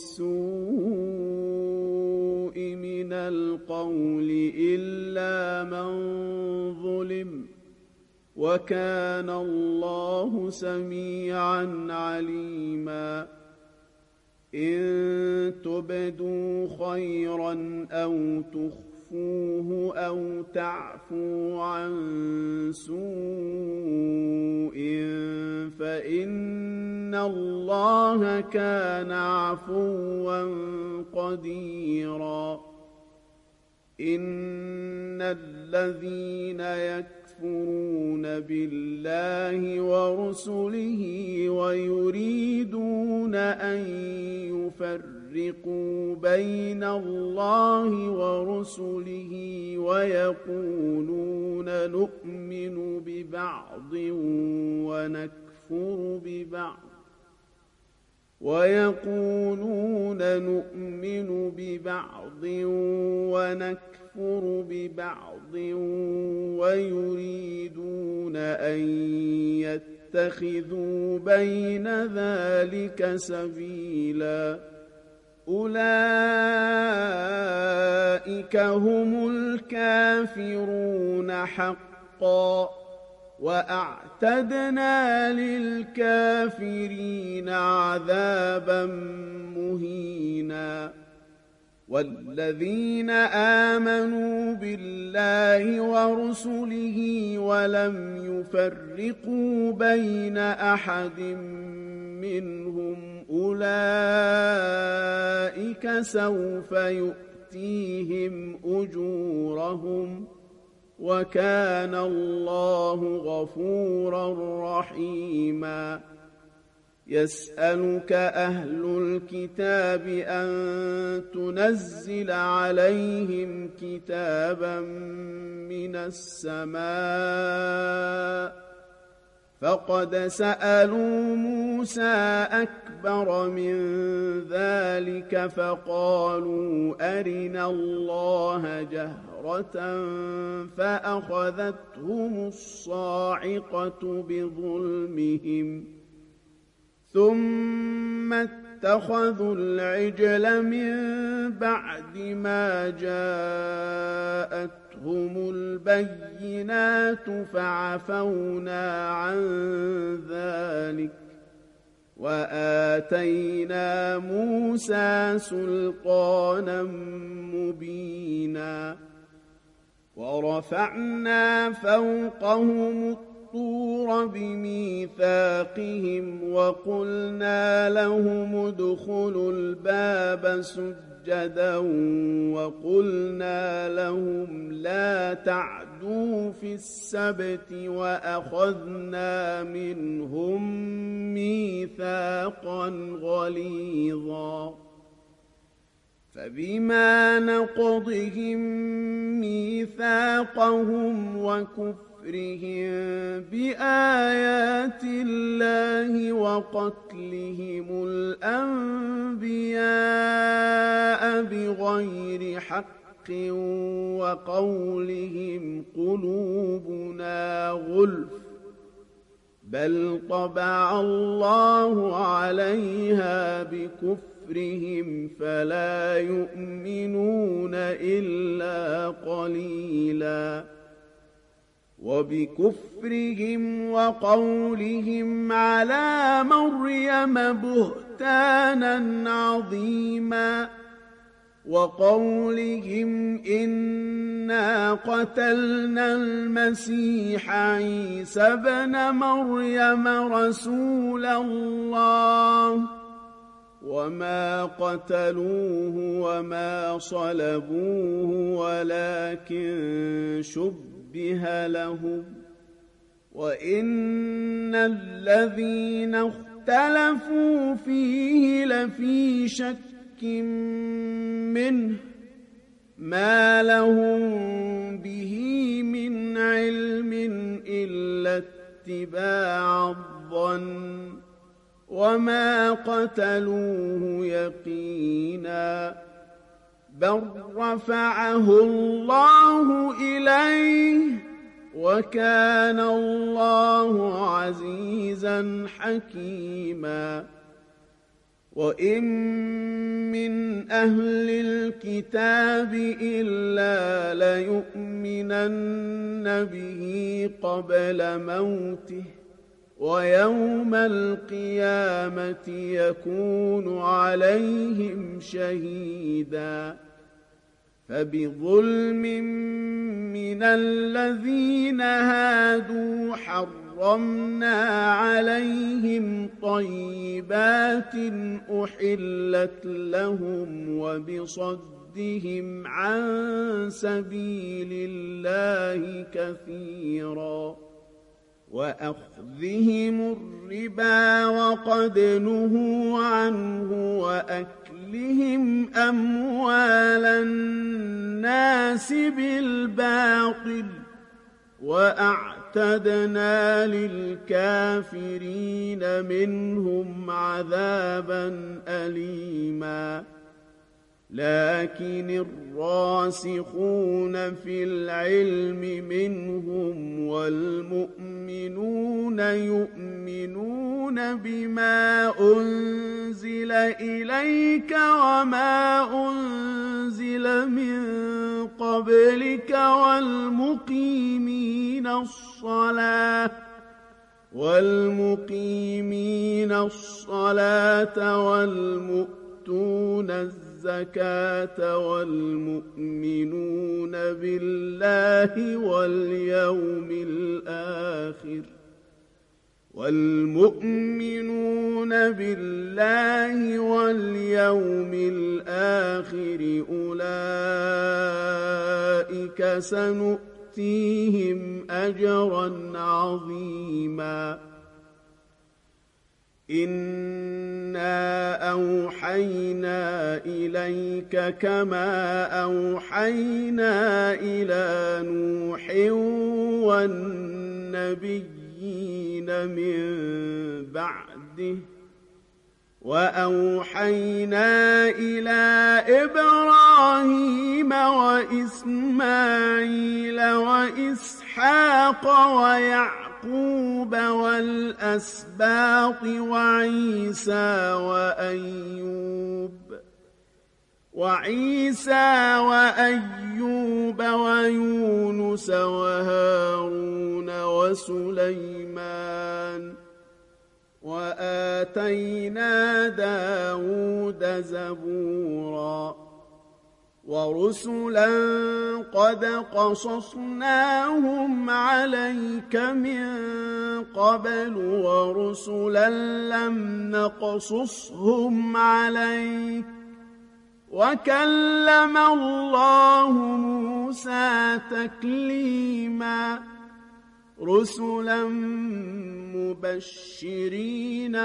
بالسوء من القول إلا من ظلم وكان الله سميعا عليما إن تبدوا خيرا أو تخفوه أو تعفوا عن سوء فإن الله كان عفوا قديرا إن الذين يكفرون بالله ورسله ويريدون أن يفرقوا بين الله ورسله ويقولون نؤمن ببعض ونكفر ببعض ويريدون أن يتخذوا بين ذلك سبيلا أولئك هم الكافرون حقا وأعتدنا للكافرين عذابا مهينا والذين آمنوا بالله ورسله ولم يفرقوا بين أحد منهم أولئك سوف يؤتيهم أجورهم وكان الله غفورا رحيما يسألك أهل الكتاب أن تنزل عليهم كتابا من السماء فقد سألوا موسى أكبر من ذلك فقالوا أرنا الله جهرة فأخذتهم الصاعقة بظلمهم ثم اتخذوا العجل من بعد ما جاءتهم البينات فعفونا عن ذلك وآتينا موسى سلطانا مبينا ورفعنا فوقهم الطور بميثاقهم وقلنا لهم ادخلوا الباب سجدا سجدا وقلنا لهم لا تعدوا في السبت وأخذنا منهم ميثاقا غليظا فبما نقضهم ميثاقهم وكفرهم بآيات الله وقتلهم الأنبياء بغير حق وقولهم قلوبنا غلف بل طبع الله عليها بكفرهم فلا يؤمنون إلا قليلا وبكفرهم وقولهم على مريم بهتانا عظيما وقولهم إنا قتلنا المسيح عيسى ابن مريم رسول الله وما قتلوه وما صلبوه ولكن شبه لهم وإن الذين اختلفوا فيه لفي شك منه ما لهم به من علم إلا اتباع الظن وما قتلوه يقينا بل رفعه الله إليه وكان الله عزيزا حكيما وإن من أهل الكتاب إلا ليؤمنن به قبل موته ويوم القيامة يكون عليهم شهيدا فبظلم من الذين هادوا حرمنا عليهم طيبات أحلت لهم وبصدهم عن سبيل الله كثيرا وأخذهم الربا وقد نهوا عنه وأكلهم أموال الناس بالباطل وأعتدنا للكافرين منهم عذابا أليما لكن الراسخون في العلم منهم والمؤمنون يؤمنون بما أنزل إليك وما أنزل من قبلك والمقيمين الصلاة والمؤتون الزكاة والمؤمنون بالله واليوم الآخر أولئك سنؤتيهم أجرا عظيما إنا أوحينا إليك كما أوحينا إلى نوح والنبيين من بعده وأوحينا إلى إبراهيم وإسماعيل وإسحاق ويعقوب والأسباط وعيسى وأيوب ويونس وهارون وسليمان وآتينا داود زبورا ورسلا قد قصصناهم عليك من قبل ورسلا لم نقصصهم عليك وكلم الله موسى تكليما رسلا مبشرين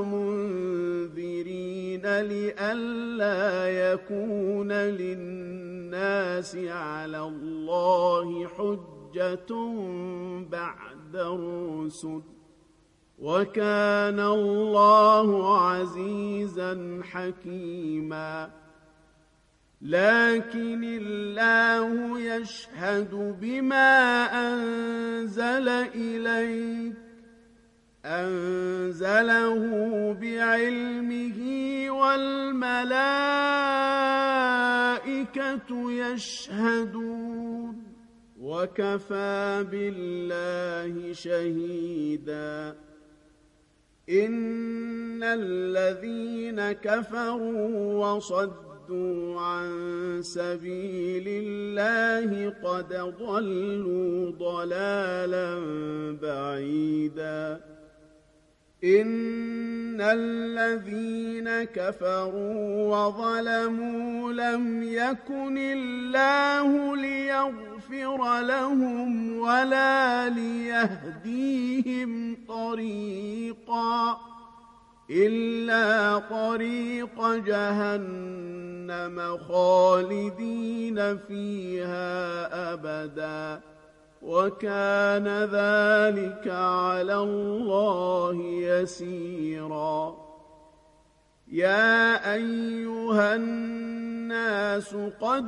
ومنذرين لئلا يكون للناس على الله حجة بعد الرسل وكان الله عزيزا حكيما لكن الله يشهد بما أنزل إليك أنزله بعلمه والملائكة يشهدون وكفى بالله شهيدا إن الذين كفروا وصدوا عن سبيل الله قد ضلوا ضلالا بعيدا إن الذين كفروا وظلموا لم يكن الله ليغفر لهم ولا ليهديهم طريقا إلا طريق جهنم خالدين فيها أبدا وكان ذلك على الله يسيرا يا أيها الناس قد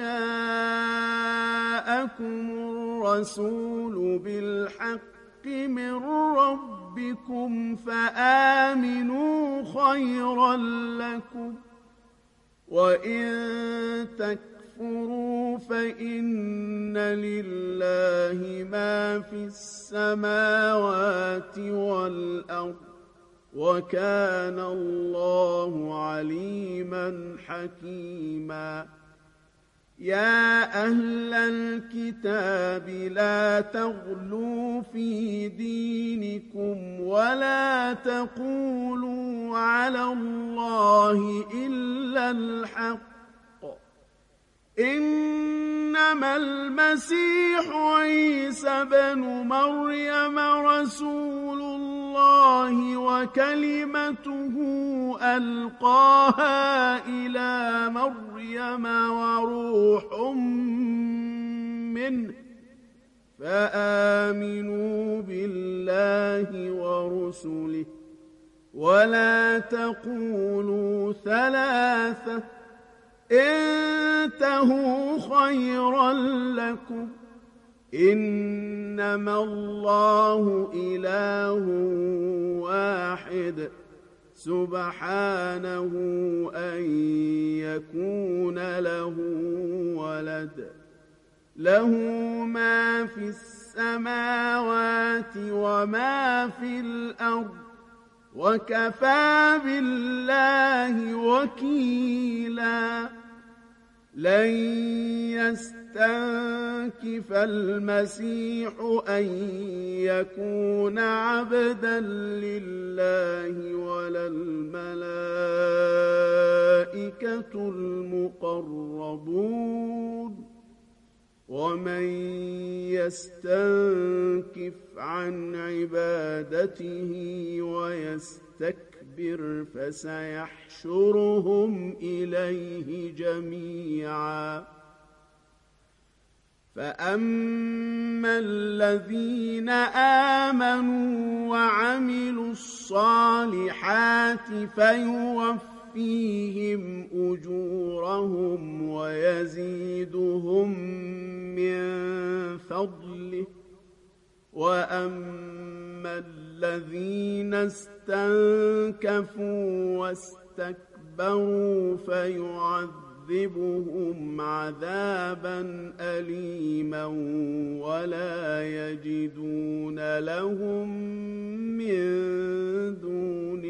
جاءكم الرسول بالحق من ربكم فآمنوا خيرا لكم وإن تكفروا فإن لله ما في السماوات والأرض وكان الله عليما حكيما يا أهل الكتاب لا تغلوا في دينكم ولا تقولوا على الله إلا الحق إنما المسيح عيسى بن مريم رسول الله وكلمته ألقاها إلى مريم وروح منه فآمنوا بالله ورسله ولا تقولوا ثلاثة انتهوا خيرا لكم إنما الله إله واحد سبحانه أن يكون له ولد له ما في السماوات وما في الأرض وكفى بالله وكيلا لن يستنكف المسيح أن يكون عبدا لله ولا الملائكة المقربون ومن يستنكف عن عبادته ويستكبر فسيحشرهم إليه جميعا فأما الذين آمنوا وعملوا الصالحات فيوفيهم أجورهم ويزيدهم من فضله وأما الذين استنكفوا واستكبروا فيعذبهم عذابا أليما ولا يجدون لهم من دون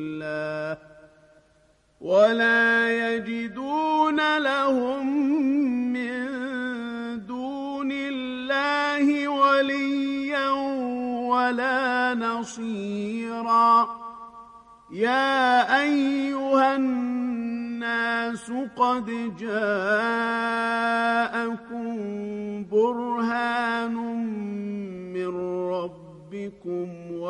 الله وليا ولا نصيرا يا أيها الناس الناس قد جاءكم برهان من ربكم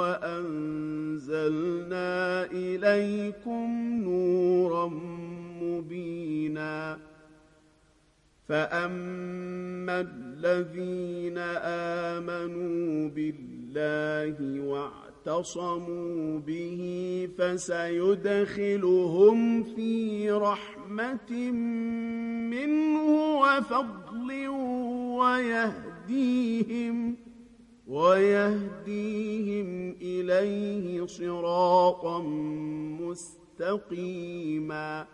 وأنزلنا إليكم نورا مبينا فأما الذين آمنوا بالله واعتصموا به فسيدخلهم في رحمة منه وفضل ويهديهم إليه صراطا مستقيما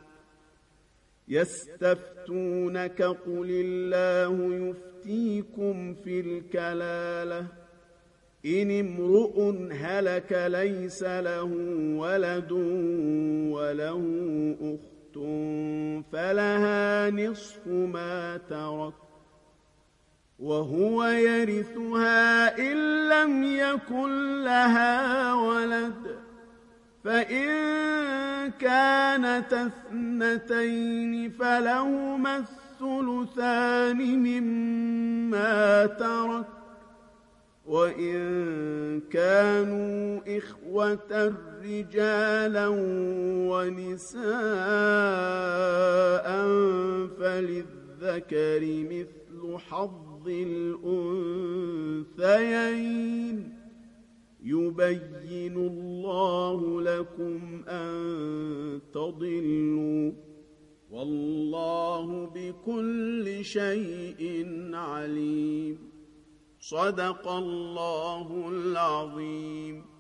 يستفتونك قل الله يفتيكم في الكلالة إن امرؤ هلك ليس له ولد وله أخت فلها نصف ما ترك وهو يرثها إن لم يكن لها ولد فإن كانت اثنتين فلهما الثلثان مما ترك وإن كانوا إخوة رجالا ونساء فللذكر مثل حظ الأنثيين يبين الله لكم أن تضلوا والله بكل شيء عليم صدق الله العظيم.